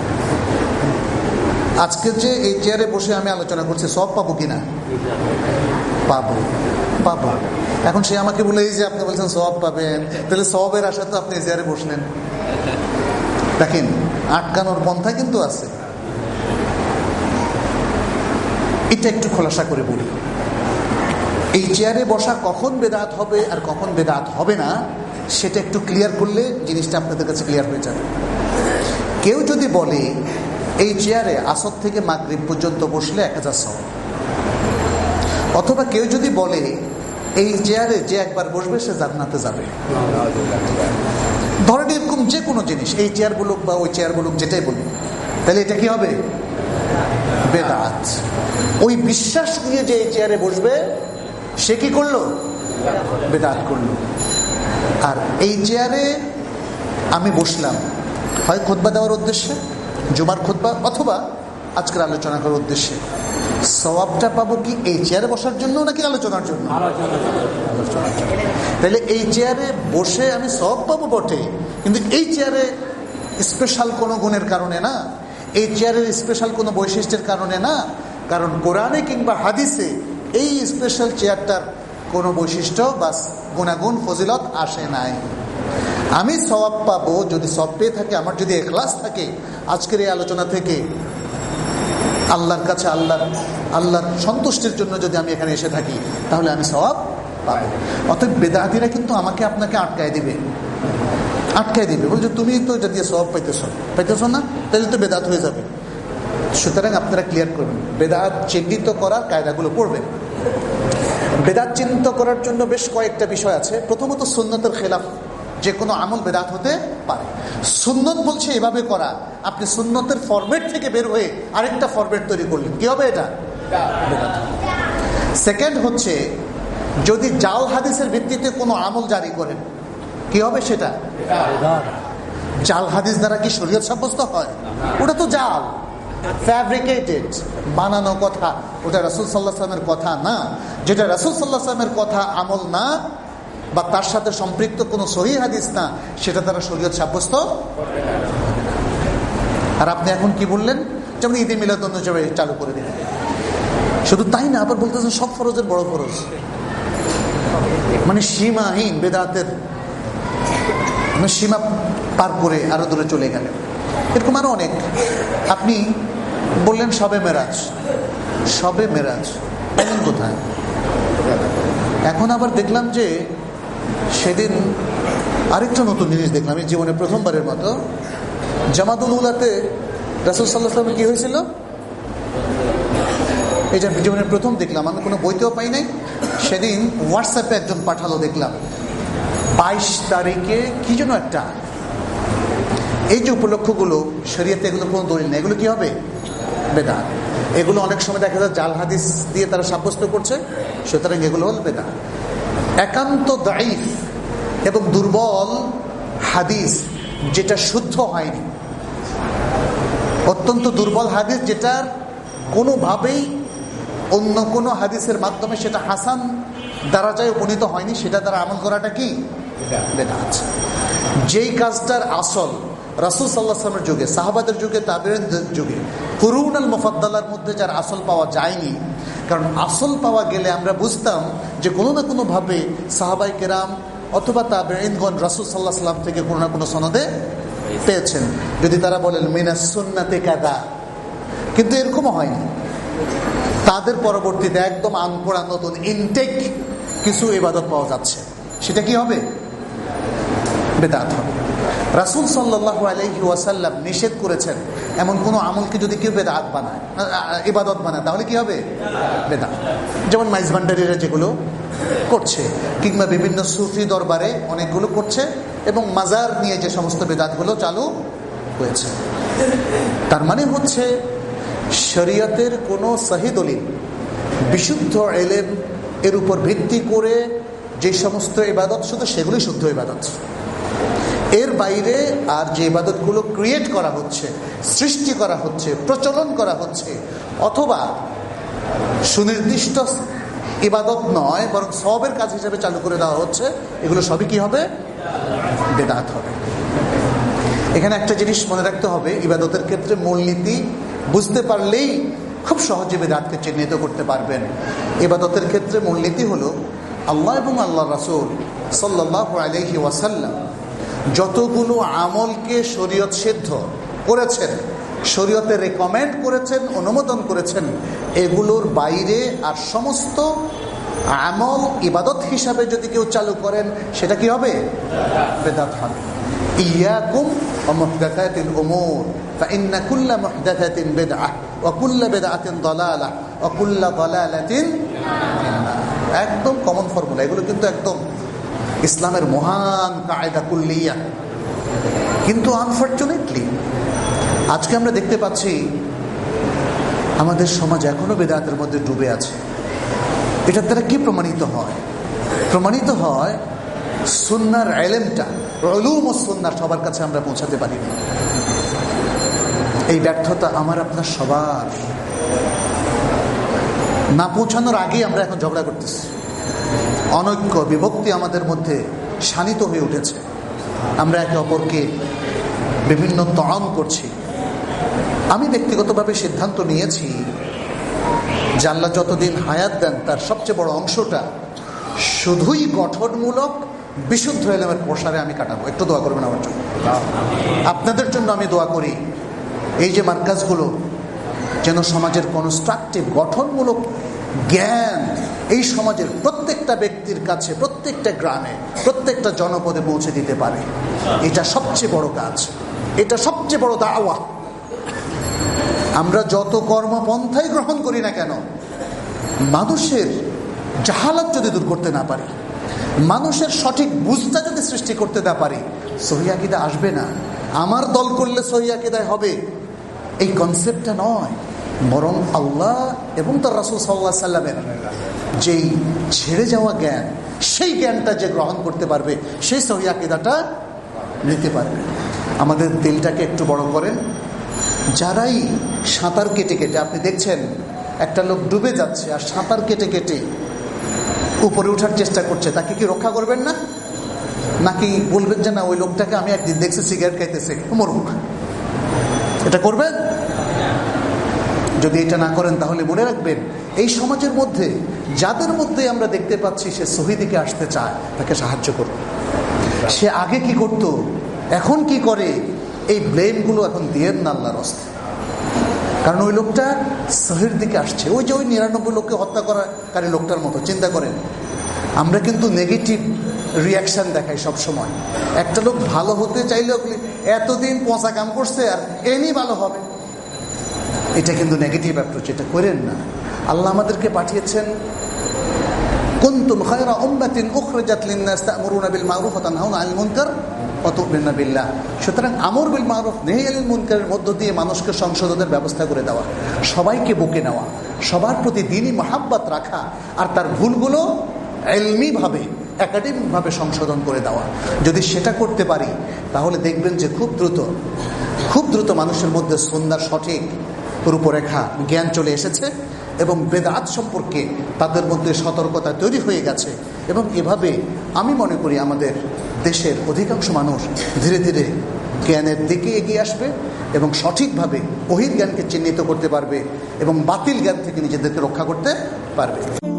[SPEAKER 1] আজকে যে এই চেয়ারে বসে আমি আলোচনা করছি, সব পাবো কিনা? পাবো, পাবো। এখন সে আমাকে বলে যে আপনি বলছেন সওয়াব পাবেন, তাহলে সওয়াবের আশা তো আপনি এই চেয়ারে বসলেন। দেখেন আটকানোর পন্থা কিন্তু আছে। এটা একটু খোলাসা করে বলি, এই চেয়ারে বসা কখন বেদাত হবে আর কখন বেদাত হবে না, সেটা একটু ক্লিয়ার করলে জিনিসটা আপনাদের কাছে ক্লিয়ার হয়ে যাবে। কেউ যদি বলে এই চেয়ারে আসর থেকে মাগরিব পর্যন্ত বসলে এক হাজার সওয়াব, অথবা কেউ যদি বলে এই চেয়ারে যে একবার বসবে সে জান্নাতে যাবে, ধরেন এরকম যে কোনো জিনিস, এই চেয়ার বলুক বা ওই চেয়ার বলুক, যেটাই বলুক, তাহলে এটা কি হবে? বেদাত। ওই বিশ্বাস নিয়ে যে এই চেয়ারে বসবে সে কি করলো? বেদাত করলো। আর এই চেয়ারে আমি বসলাম হয় খুতবা দেওয়ার উদ্দেশ্যে, জুমার খুতবা, অথবা আজকের আলোচনা করার উদ্দেশ্যে, সওয়াবটা পাবো কি এই চেয়ারে বসার জন্য নাকি আলোচনার জন্য? তাহলে এই চেয়ারে বসে আমি সওয়াব পাবো বটে, কিন্তু এই চেয়ারে স্পেশাল কোনো গুণের কারণে না, এই চেয়ারের স্পেশাল কোনো বৈশিষ্ট্যের কারণে না, কারণ কোরআনে কিংবা হাদিসে এই স্পেশাল চেয়ারটার কোনো বৈশিষ্ট্য বা গুণাগুণ ফজিলত আসে নাই। আমি সওয়াব পাবো যদি সওয়াব পেয়ে থাকে, আমার যদি ইখলাস থাকে আজকের এই আলোচনা থেকে আল্লাহর কাছে আল্লাহ আল্লাহর সন্তুষ্টির জন্য যদি আমি এখানে এসে থাকি, তাহলে আমি সওয়াব পাবো। অতএব বেদাতিরা কিন্তু আমাকে আপনাকে আটকায় দিবে, আটকায় দিবে, বলছে তুমি তো এটা দিয়ে সওয়াব পাইতেছ পাইতেছ না, তাহলে তো বেদাত হয়ে যাবে। সুতরাং আপনারা ক্লিয়ার করবেন, বেদাত চিহ্নিত করার কায়দাগুলো পড়বেন। বেদাত চিহ্নিত করার জন্য বেশ কয়েকটা বিষয় আছে। প্রথমত সুন্নতের খেলাফ যে কোনো আমল বেদাত হতে পারে। সুন্নত বলছে এভাবে করা, আপনি সুন্নতের ফরম্যাট থেকে বের হয়ে আরেকটা ফরম্যাট তৈরি করলেন, কি হবে? এটা বেদাত। সেকেন্ড হচ্ছে যদি জাল হাদিসের ভিত্তিতে কোনো আমল জারি করেন, কি হবে সেটা? জাল হাদিস দ্বারা কি শরীয়ত সাব্যস্ত হয়? ওটা তো জাল, ফ্যাব্রিকেটেড, বানানো কথা, ওটা রাসূল সাল্লাল্লাহু আলাইহি ওয়াসাল্লামের কথা না। যেটা রাসূল সাল্লাল্লাহু আলাইহি ওয়াসাল্লামের কথা আমল না বা তার সাথে সম্পৃক্ত কোনো সহিহ হাদিস না, সেটা দ্বারা শরীয়ত সাব্যস্ত। আর আপনি এখন কি বললেন? যেমন ঈদে মিলাদুন্নবী চালু করে দিলেন। শুধু তাই না, আবার বলতেছেন সব ফরজের বড় ফরজ, মানে সীমাহীন বেদাতের মানে সীমা পার করে আরো দূরে চলে গেলেন। এরকম আরো অনেক। আপনি বললেন সবে মেরাজ, সবে মেরাজ পেলেন কোথায়? এখন আবার দেখলাম যে সেদিন আরেকটা নতুন জিনিস দেখলাম, এই জীবনে প্রথমবারের মতো জামাতুল উলাতে রাসূল সাল্লাল্লাহু আলাইহি ওয়াসাল্লাম কি হয়েছিল, এই যে জীবনের প্রথম দেখলাম, আমি কোনো বইতেও পাই নাই। সেদিন হোয়াটসঅ্যাপে একজন পাঠালো, দেখলাম বাইশ তারিখে কি যেন একটা, এই যে উপলক্ষগুলো শরীয়তে এগুলো কোনো দলিল নেই, এগুলো কি হবে? বেদাত। এগুলো অনেক সময় দেখা যায় জাল হাদিস দিয়ে তারা সাব্যস্ত করছে, সুতরাং এগুলো হল বেদাত। একান্ত দাঈফ এবং দুর্বল হাদিস যেটা শুদ্ধ হয়নি, অত্যন্ত দুর্বল হাদিস যেটার কোনোভাবেই অন্য কোনো হাদিসের মাধ্যমে সেটা হাসান দারাজায় উপনীত হয়নি, সেটা দ্বারা আমল করাটা কি? বেদাত। যেই কাজটার আসল রাসূল সাল্লাল্লাহু আলাইহি ওয়াসাল্লামের যুগে, সাহাবাদের যুগে, তাবেঈনদের যুগে, কুরুন আল মুফাদ্দালার মধ্যে যার আসল পাওয়া যায়নি, কারণ আসল পাওয়া গেলে আমরা বুঝতাম যে কোনো না কোনো ভাবে সাহাবায়ে কেরাম অথবা তাবেঈনগণ রাসূল সাল্লাল্লাহু আলাইহি ওয়াসাল্লাম থেকে কোনো না কোনো সনদে পেয়েছেন, যদি তারা বলেন মিনাস সুন্নাতে কাদা। কিন্তু এরকমও হয়নি। তাদের পরবর্তীতে একদম আনপোড়া নতুন ইনটেক কিছু ইবাদত পাওয়া যাচ্ছে, সেটা কি হবে? বেদাত হবে। রাসূল সাল্লাল্লাহু আলাইহি ওয়াসাল্লাম নিষেধ করেছেন এমন কোন আমলকে যদি কেউ বেদাত বানায়, ইবাদত বানায়, তাহলে কি হবে? বেদাত। যেমন মাইজ ভান্ডারীরা যেগুলো করছে, কিংবা বিভিন্ন সুফি দরবারে অনেকগুলো করছে, এবং মাজার নিয়ে যে সমস্ত বেদাতগুলো চালু হয়েছে। তার মানে হচ্ছে শরীয়তের কোনো সহিহ দলিল, বিশুদ্ধ ইলম এর উপর ভিত্তি করে যে সমস্ত ইবাদত, শুধু সেগুলোই শুদ্ধ ইবাদত। এর বাইরে আর যে ইবাদতগুলো ক্রিয়েট করা হচ্ছে, সৃষ্টি করা হচ্ছে, প্রচলন করা হচ্ছে, অথবা সুনির্দিষ্ট ইবাদত নয় বরং সওয়াবের কাজ হিসেবে চালু করে দেওয়া হচ্ছে, এগুলো সবই কি হবে? বেদাত হবে। এখানে একটা জিনিস মনে রাখতে হবে, ইবাদতের ক্ষেত্রে মূলনীতি বুঝতে পারলেই খুব সহজে বেদাতকে চিহ্নিত করতে পারবেন। ইবাদতের ক্ষেত্রে মূলনীতি হলো আল্লাহ এবং আল্লাহ রাসূল সাল্লাল্লাহু আলাইহি ওয়াসাল্লাম যতগুলো আমলকে শরীয়ত সিদ্ধ করেছেন, শরীয়তে রেকমেন্ড করেছেন, অনুমোদন করেছেন, এগুলোর বাইরে আর সমস্ত আমল ইবাদত হিসাবে যদি কেউ চালু করেন, সেটা কি হবে? বেদাত হবে। ইয়াকুম ওয়া মুহদাসাতিল উমুর ফাইন্না কুল্লা মুহদাসাতিন বিদআহ ওয়া কুল্লা বিদআতিন দালালাহ ওয়া কুল্লা দালালাতিন ফিন্নার। একদম কমন ফর্মুলা, এগুলো কিন্তু একদম ইসলামের মহান কায়দা কুল্লিয়া। কিন্তু আনফরচুনেটলি আজকে আমরা দেখতে পাচ্ছি আমাদের সমাজ এখনো বেদাতের মধ্যে ডুবে আছে। এটার দ্বারা কি প্রমাণিত হয়? প্রমাণিত হয় সুন্নাহর ইলমটা উলুম ও সুন্নাহ সবার কাছে আমরা পৌঁছাতে পারি। এই ব্যর্থতা আমার আপনার সবার। না পৌঁছানোর আগেই আমরা এখন ঝগড়া করতেছি, অনৈক্য বিভক্তি আমাদের মধ্যে শানিত হয়ে উঠেছে, আমরা একে অপরকে বিভিন্ন তরণ করছি। আমি ব্যক্তিগতভাবে সিদ্ধান্ত নিয়েছি যে আল্লাহ যতদিন হায়াত দেন তার সবচেয়ে বড় অংশটা শুধুই গঠনমূলক বিশুদ্ধ ইলমের প্রসারে আমি কাটাবো। একটু দোয়া করবেন আমার জন্য, আপনাদের জন্য আমি দোয়া করি। এই যে মার্কাজগুলো যেন সমাজের কনস্ট্রাকটিভ গঠনমূলক জ্ঞান এই সমাজের প্রত্যেকটা ব্যক্তির কাছে, প্রত্যেকটা গ্রামে, প্রত্যেকটা জনপদে পৌঁছে দিতে পারে। এটা সবচেয়ে বড় কাজ, এটা সবচেয়ে বড় দাওয়া। আমরা যত কর্মপন্থাই গ্রহণ করি না কেন, মানুষের জাহালাত যদি দূর করতে না পারি, মানুষের সঠিক বুঝটা যদি সৃষ্টি করতে না পারি, সহিহ আকীদা আসবে না। আমার দল করলে সহিহ আকীদায় হবে এই কনসেপ্টটা নয়, বরং আল্লাহ এবং তার রাসূল সাল্লাল্লাহু আলাইহি সাল্লামের যেই ছেড়ে যাওয়া জ্ঞান, সেই জ্ঞানটা যে গ্রহণ করতে পারবে, সেই সহিহ আকীদাটা নিতে পারবে। আমাদের দিলটাকে একটু বড় করেন। যারাই সাঁতার কেটে কেটে, আপনি দেখছেন একটা লোক ডুবে যাচ্ছে আর সাঁতার কেটে কেটে উপরে ওঠার চেষ্টা করছে, তাকে কি রক্ষা করবেন না? নাকি বলবেন যে না, ওই লোকটাকে আমি একদিন দেখছি সিগারেট খাইতেছে, মরুক? এটা করবেন? যদি এটা না করেন তাহলে মনে রাখবেন, এই সমাজের মধ্যে যাদের মধ্যে আমরা দেখতে পাচ্ছি সে সহিহ দিকে আসতে চায়, তাকে সাহায্য করুন। সে আগে কি করত, এখন কি করে, এই ব্লেমগুলো এখন দিয়েন না আল্লাহর রাস্তে। কারণ ওই লোকটা সহির দিকে আসছে, ওই যে ওই নিরানব্বই লোককে হত্যা করাকারী লোকটার মতো। চিন্তা করেন, আমরা কিন্তু নেগেটিভ রিয়াকশন দেখাই সব সময়। একটা লোক ভালো হতে চাইলেও এতদিন পচা কাম করছে আর এমনি ভালো হবে, এটা কিন্তু নেগেটিভ অ্যাপ্রোচ। এটা করেন না। আল্লাহ আমাদেরকে পাঠিয়েছেন কুনতুম খায়রা উম্মাতিন উখরিজাত লিন-নাস তা'মুরুনা বিল মা'রুফ ওয়া তানহাউনা আনিল মুনকার ওয়া তু'মিনুনা বিল্লাহ। সুতরাং আমর বিল মা'রুফ নাহি আনিল মুনকারের মধ্য দিয়ে মানুষকে সংশোধনের ব্যবস্থা করে দেওয়া, সবাইকে বুকে নেওয়া, সবার প্রতি দ্বীনি মহাব্বত রাখা, আর তার ভুলগুলো ইলমিভাবে একাডেমিকভাবে সংশোধন করে দেওয়া। যদি সেটা করতে পারি তাহলে দেখবেন যে খুব দ্রুত খুব দ্রুত মানুষের মধ্যে সুন্নাহর সঠিক রূপরেখা জ্ঞান চলে এসেছে এবং বেদাত সম্পর্কে তাদের মধ্যে সতর্কতা তৈরি হয়ে গেছে। এবং এভাবে আমি মনে করি আমাদের দেশের অধিকাংশ মানুষ ধীরে ধীরে জ্ঞানের দিকে এগিয়ে আসবে এবং সঠিকভাবে ওহীর জ্ঞানকে চিহ্নিত করতে পারবে এবং বাতিল জ্ঞান থেকে নিজেদেরকে রক্ষা করতে পারবে।